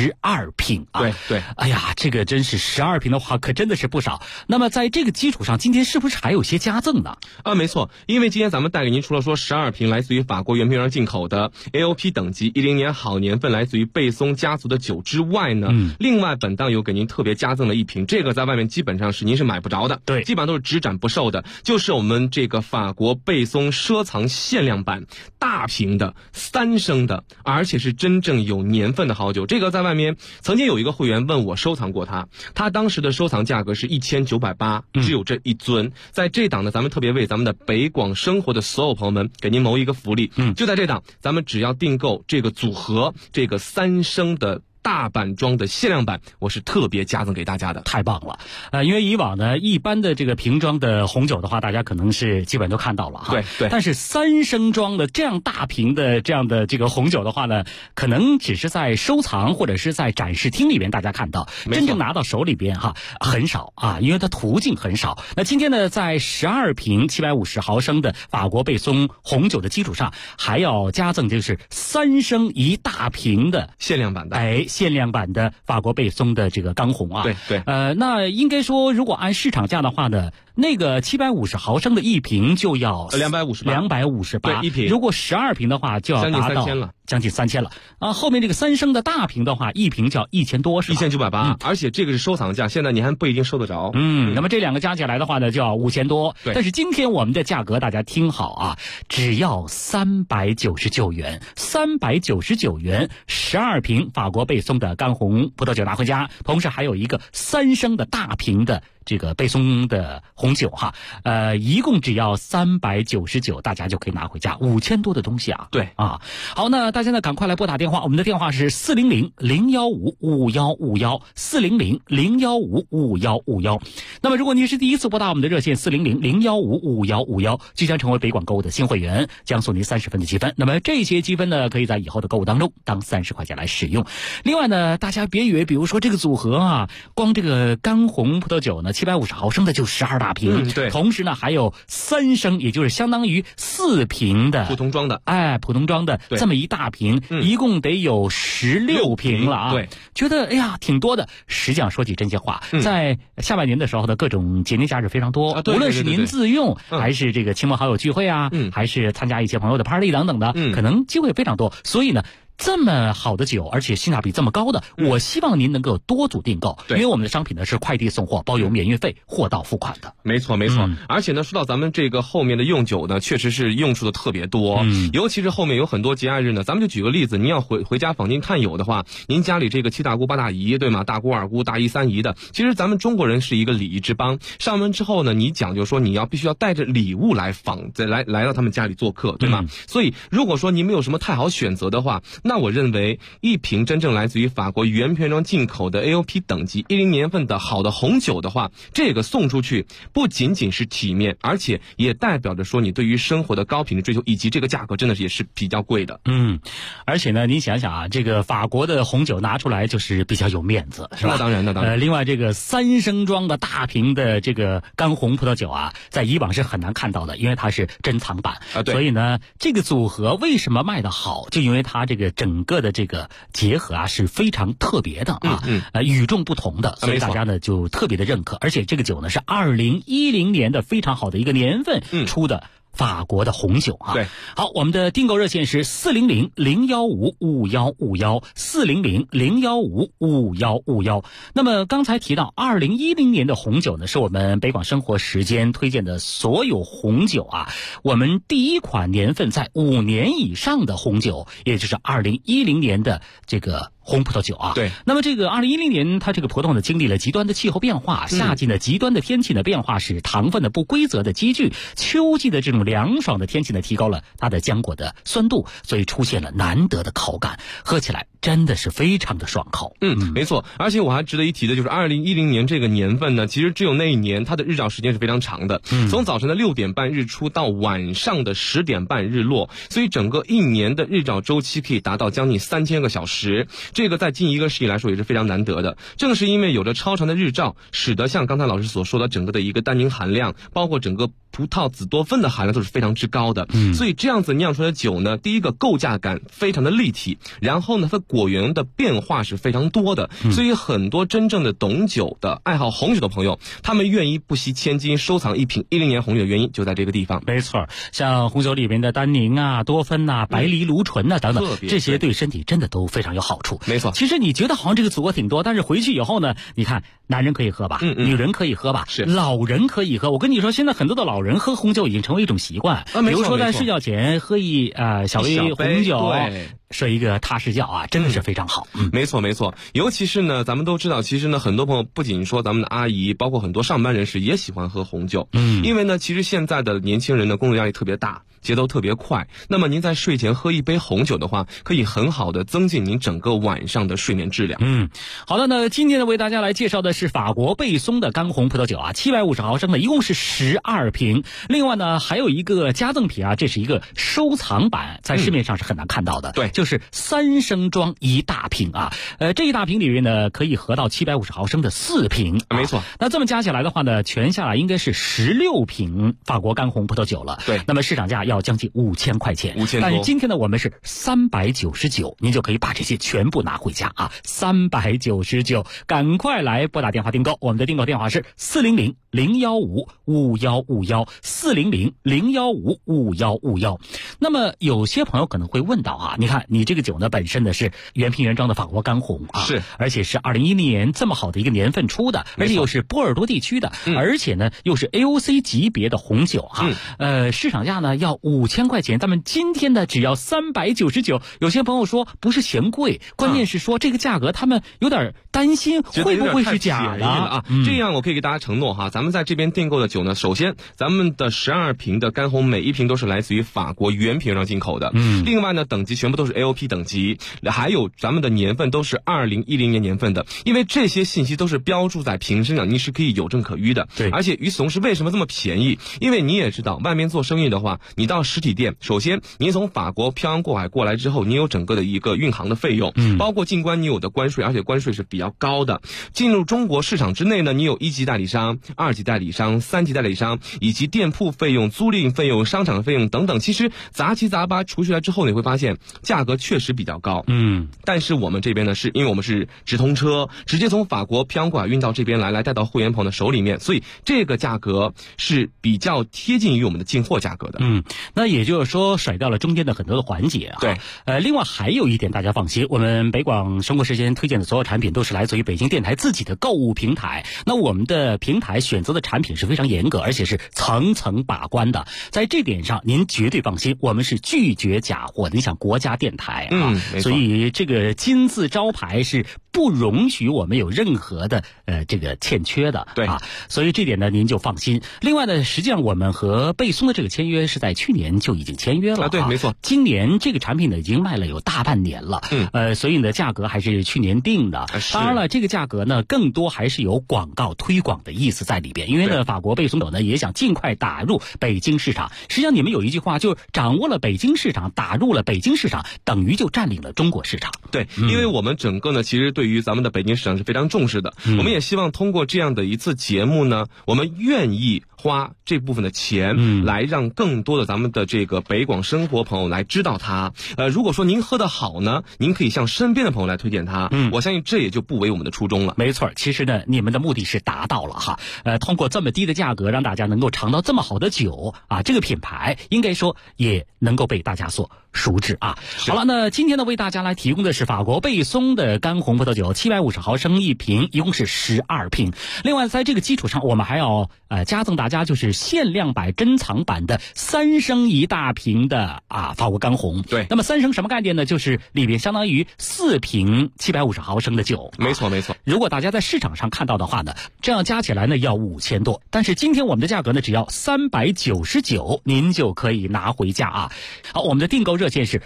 12瓶啊。 对， 哎呀，这个真是12瓶的话，可真的是不少。那么在这个基础上，今天是不是还有些加赠呢？ 没错，因为今天咱们带给您除了说12瓶来自于法国原瓶原进口的 AOP 等级10年好年份来自于贝松家族的酒之外呢，另外本档有给您特别加赠了1瓶，这个在外面基本上是您是买不着的，对，基本上都是只展不售的，就是我们这个法国贝松赊藏限量版大瓶的3升的，而且是真正有年份的好酒。这个在外面曾经有一个会员问我收藏过他当时的收藏价格是1980，只有这一尊。在这档呢，咱们特别为咱们的北广生活的所有朋友们给您谋一个福利，就在这档，咱们只要订购这个组合，这个3升的大版装的限量版，我是特别加赠给大家的。 太棒了。因为以往呢，一般的这个瓶装的红酒的话，大家可能是基本都看到了哈。对。但是3升装的这样大瓶的这样的这个红酒的话呢，可能只是在收藏或者是在展示厅里边大家看到，真正拿到手里边哈很少啊，因为它途径很少。那今天呢，在12瓶750毫升的法国贝松红酒的基础上，还要加赠就是3升一大瓶的限量版的。 限量版的法国贝松的这个干红啊， 对， 那应该说，如果按市场价的话呢，那个750毫升的一瓶就要258， 对，一瓶。 如果12瓶的话，就要达到将近3000了啊。后面这个3升的大瓶的话，一瓶就要1000多，是吧 ？1980，而且这个是收藏价，现在你还不一定收得着。 那么这两个加起来的话呢，就要5000多。对，但是今天我们的价格大家听好啊，只要399元，399元，12瓶法国贝松的干红葡萄酒拿回家，同时还有一个3升的大瓶的这个贝松的红酒哈，一共只要399，大家就可以拿回家，5000多的东西啊。 对啊，好，那大家呢赶快来拨打电话，我们的电话是400-015-5151，400-015-5151。那么如果您是第一次拨打我们的热线400-015-5151，即将成为北广购物的新会员，将送您30分的积分。那么这些积分呢，可以在以后的购物当中当30块钱来使用。另外呢，大家别以为比如说这个组合啊，光这个干红葡萄酒呢750毫升的就12大瓶， 对， 同时呢还有3升，也就是相当于4瓶的普通装的， 普通装的这么一大瓶，一共得有16瓶了啊。 对， 觉得哎呀挺多的。实际上说起真心话，在下半年的时候的各种节日假日非常多，无论是您自用还是这个亲朋好友聚会啊，还是参加一些朋友的 party 等等的，可能机会非常多。所以呢，这么好的酒，而且性价比这么高的，我希望您能够多组订购，因为我们的商品呢是快递送货，包邮免运费，货到付款的。 没错。而且呢，说到咱们这个后面的用酒呢，确实是用处的特别多，尤其是后面有很多节假日呢，咱们就举个例子，您要回家访亲探友的话，您家里这个7大姑8大姨，对吗？大姑二姑大姨三姨的，其实咱们中国人是一个礼仪之邦，上门之后呢，你讲究说你必须要带着礼物来到他们家里做客，对吗？所以如果说您没有什么太好选择的话， 那我认为一瓶真正来自于法国原瓶装进口的 AOP 等级10年份的好的红酒的话，这个送出去不仅仅是体面，而且也代表着说你对于生活的高品质追求，以及这个价格真的也是比较贵的。 而且呢，你想想啊，这个法国的红酒拿出来就是比较有面子，是吧？ 那当然。 另外这个3升装的大瓶的这个干红葡萄酒啊，在以往是很难看到的，因为它是珍藏版啊。对。 所以呢，这个组合为什么卖得好，就因为它这个整个的这个结合啊是非常特别的啊，与众不同的，所以大家呢就特别的认可。而且这个酒呢是2010年的非常好的一个年份出的法国的红酒啊。 对， 好，我们的订购热线是400-015-5151，400-015-5151。那么刚才提到2010年的红酒呢，是我们北广生活时间推荐的所有红酒啊，我们第一款年份在5年以上的红酒，也就是2010年的这个红葡萄酒啊。 对。 那么这个2010年它这个葡萄呢经历了极端的气候变化，夏季呢极端的天气呢变化使糖分的不规则的积聚，秋季的这种凉爽的天气呢提高了它的浆果的酸度，所以出现了难得的口感，喝起来真的是非常的爽口。 没错。而且我还值得一提的就是2010年这个年份呢，其实只有那一年它的日照时间是非常长的，从早晨的6点半日出到晚上的10点半日落，所以整个一年的日照周期可以达到将近3000个小时，这个在近1个世纪来说也是非常难得的。正是因为有着超长的日照，使得像刚才老师所说的整个的一个单宁含量，包括整个葡萄紫多酚的含量都是非常之高的。所以这样子酿出来的酒呢，第一个构架感非常的立体，然后呢它果园的变化是非常多的，所以很多真正的懂酒的爱好红酒的朋友，他们愿意不惜千金收藏一瓶10年红酒的原因就在这个地方。 没错，像红酒里面的单宁啊、多酚啊、白藜芦醇啊等等，这些对身体真的都非常有好处。 没错。 其实你觉得好像这个组合挺多，但是回去以后呢，你看男人可以喝吧，女人可以喝吧， 是老人可以喝。我跟你说，现在很多的老人喝红酒已经成为一种习惯，比如说在睡觉前喝一小杯红酒，睡一个踏实觉啊，真的是非常好。 没错。尤其是呢，咱们都知道，其实呢，很多朋友不仅说咱们的阿姨，包括很多上班人士也喜欢喝红酒。因为呢，其实现在的年轻人的工作压力特别大，节奏特别快。那么您在睡前喝一杯红酒的话，可以很好的增进您整个晚上的睡眠质量。 好的，那今天呢为大家来介绍的是法国贝松的干红葡萄酒啊，750毫升的，一共是12瓶。另外呢还有一个加赠品啊，这是一个收藏版，在市面上是很难看到的。 对， 就是3升装一大瓶啊。这一大瓶里面呢可以合到750毫升的4瓶。 没错。 那这么加起来的话呢，全下来应该是16瓶法国干红葡萄酒了。 对。 那么市场价要将近5000块钱。 5000多。 但是今天呢我们是399，您就可以把这些全部拿回家啊，399，赶快来拨打电话订购。我们的订购电话是400-015-5151，400-015-5151。那么有些朋友可能会问到啊，你看你这个酒呢本身呢是原瓶原装的法国干红啊， 是， 而且是2010年这么好的一个年份出的，而且又是波尔多地区的，而且呢又是 AOC 级别的红酒哈，市场价呢要5000块钱，咱们今天呢只要399。有些朋友说不是嫌贵，关键是说这个价格他们有点担心会不会是假的啊。这样我可以给大家承诺哈，咱们在这边订购的酒呢，首先咱们的12瓶的干红，每一瓶都是来自于法国原瓶上进口的。另外呢等级全部都是 AOP 等级，还有咱们的年份都是2010年年份的，因为这些信息都是标注在瓶身上，你是可以有证可依的。 对。 而且与此同时为什么这么便宜？因为你也知道外面做生意的话，你到实体店，首先您从法国漂洋过海过来之后，你有整个的一个运航的费用，包括进关你有的关税，而且关税是比较高的。进入中国市场之内呢，你有1级代理商、2级代理商、3级代理商，以及店铺费用、租赁费用、商场费用等等，其实杂七杂八除下来之后，你会发现价格确实比较高。但是我们这边呢，是因为我们是直通车，直接从法国漂洋过海运到这边来带到会员朋友的手里面，所以这个价格是比较贴近于我们的进货价格的。 那也就是说甩掉了中间的很多的环节啊。 对。 另外还有一点大家放心，我们北广生活时间推荐的所有产品都是来自于北京电台自己的购物平台。那我们的平台选择的产品是非常严格，而且是层层把关的，在这点上您绝对放心，我们是拒绝假货。你想国家电台啊，所以这个金字招牌是不容许我们有任何的这个欠缺的， 对啊，所以这点呢您就放心。另外呢，实际上我们和贝松的这个签约是在去年就已经签约了， 对，没错。 今年这个产品呢已经卖了有大半年了，所以呢价格还是去年定的。当然了，这个价格呢更多还是有广告推广的意思在里边，因为呢法国贝松友呢也想尽快打入北京市场。实际上你们有一句话，就是掌握了北京市场，打入了北京市场，等于就占领了中国市场。 对，因为我们整个呢其实对于咱们的北京市场是非常重视的，我们也希望通过这样的一次节目呢，我们愿意花这部分的钱来让更多的咱们的这个北广生活朋友来知道它。如果说您喝得好呢，您可以向身边的朋友来推荐它。我相信这也就不违我们的初衷了。 没错，其实呢你们的目的是达到了哈。通过这么低的价格让大家能够尝到这么好的酒啊，这个品牌应该说也能够被大家所熟知啊。好了，那今天呢为大家来提供的是法国贝松的干红葡萄酒，750毫升一瓶，一共是12瓶。另外在这个基础上，我们还要加赠大家就是限量版珍藏版的3升一大瓶的法国干红。 对， 那么3升什么概念呢？就是里边相当于4瓶750毫升的酒。 没错没错。 如果大家在市场上看到的话呢，这样加起来呢要5000多，但是今天我们的价格呢只要399，您就可以拿回家啊。好，我们的订购热线是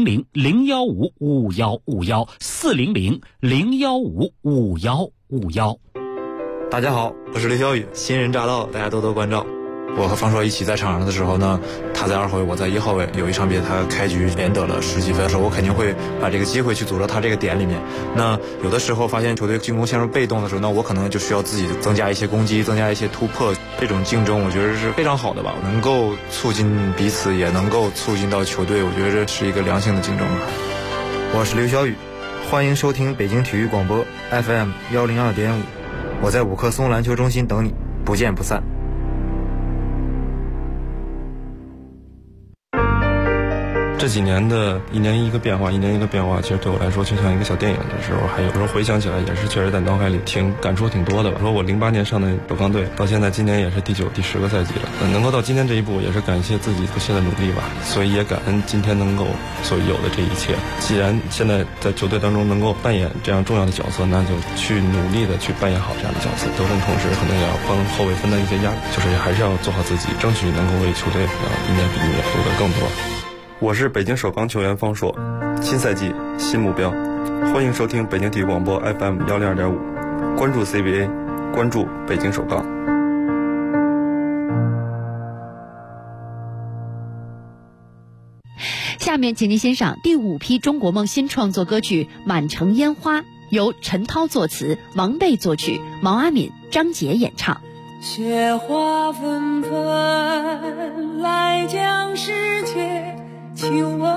400-015-5151，400-015-5151。 大家好，我是刘小雨，新人驾到，大家多多关照。我和方硕一起在场上的时候呢，他在2号位，我在1号位。有一场比赛他开局连得了10几分的时候，我肯定会把这个机会去组到他这个点里面。那有的时候发现球队进攻陷入被动的时候，那我可能就需要自己增加一些攻击，增加一些突破。这种竞争我觉得是非常好的吧，能够促进彼此，也能够促进到球队，我觉得这是一个良性的竞争吧。我是刘小雨，欢迎收听北京体育广播 FM 102.5，我在五棵松篮球中心等你，不见不散。 这几年的一年一个变化，其实对我来说就像一个小电影的时候，还有时候回想起来也是确实在脑海里感触挺多的。说我08年上的首钢队，到现在今年也是第9、第10个赛季了，能够到今天这一步，也是感谢自己不懈的努力吧。所以也感恩今天能够所有的这一切。既然现在在球队当中能够扮演这样重要的角色，那就去努力的去扮演好这样的角色。得分同时可能也要帮后卫分担一些压力，就是还是要做好自己，争取能够为球队一年比一年做得更多。我是北京首钢球员方硕，新赛季新目标，欢迎收听北京体育广播 FM 102.5，关注 CBA， 关注北京首钢。 下面请您欣赏第5批中国梦新创作歌曲《满城烟花》，由陈涛作词，王贝作曲，毛阿敏、张杰演唱。 雪花纷纷来将世界亲吻，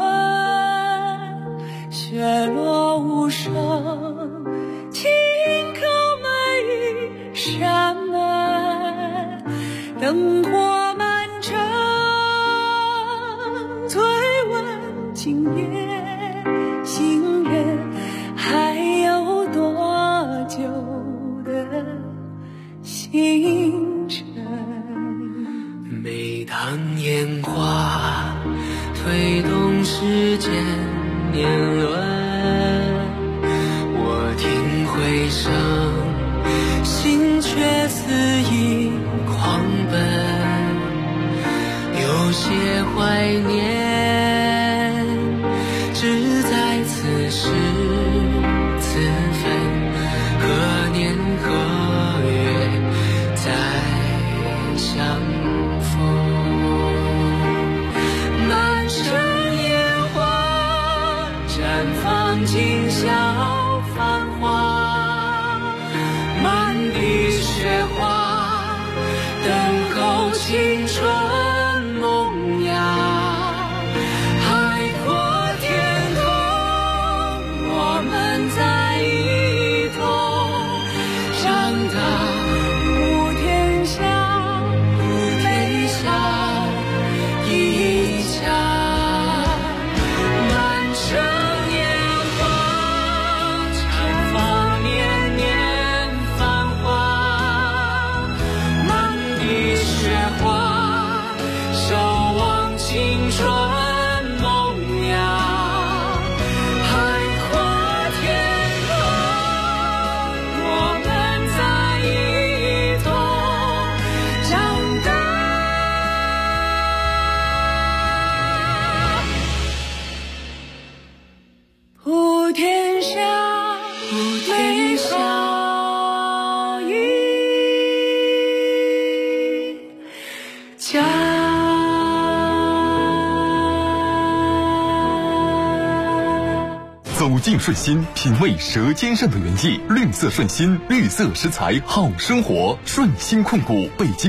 雪落无声，轻叩每一扇门，灯火满城，催问今夜行人还有多久的星辰。每当烟花推动时间年轮，我听回声，心却肆意狂奔，有些怀念只在此时此分，何年何月再相逢。满城烟花绽放，今宵繁华，满地雪花等候青春萌芽，海阔天空，我们在一同长大。普天下，普天下一家。满城烟花绽放。 家。 走进顺心，品味舌尖上的原意。绿色顺心，绿色食材好生活。顺心控股北京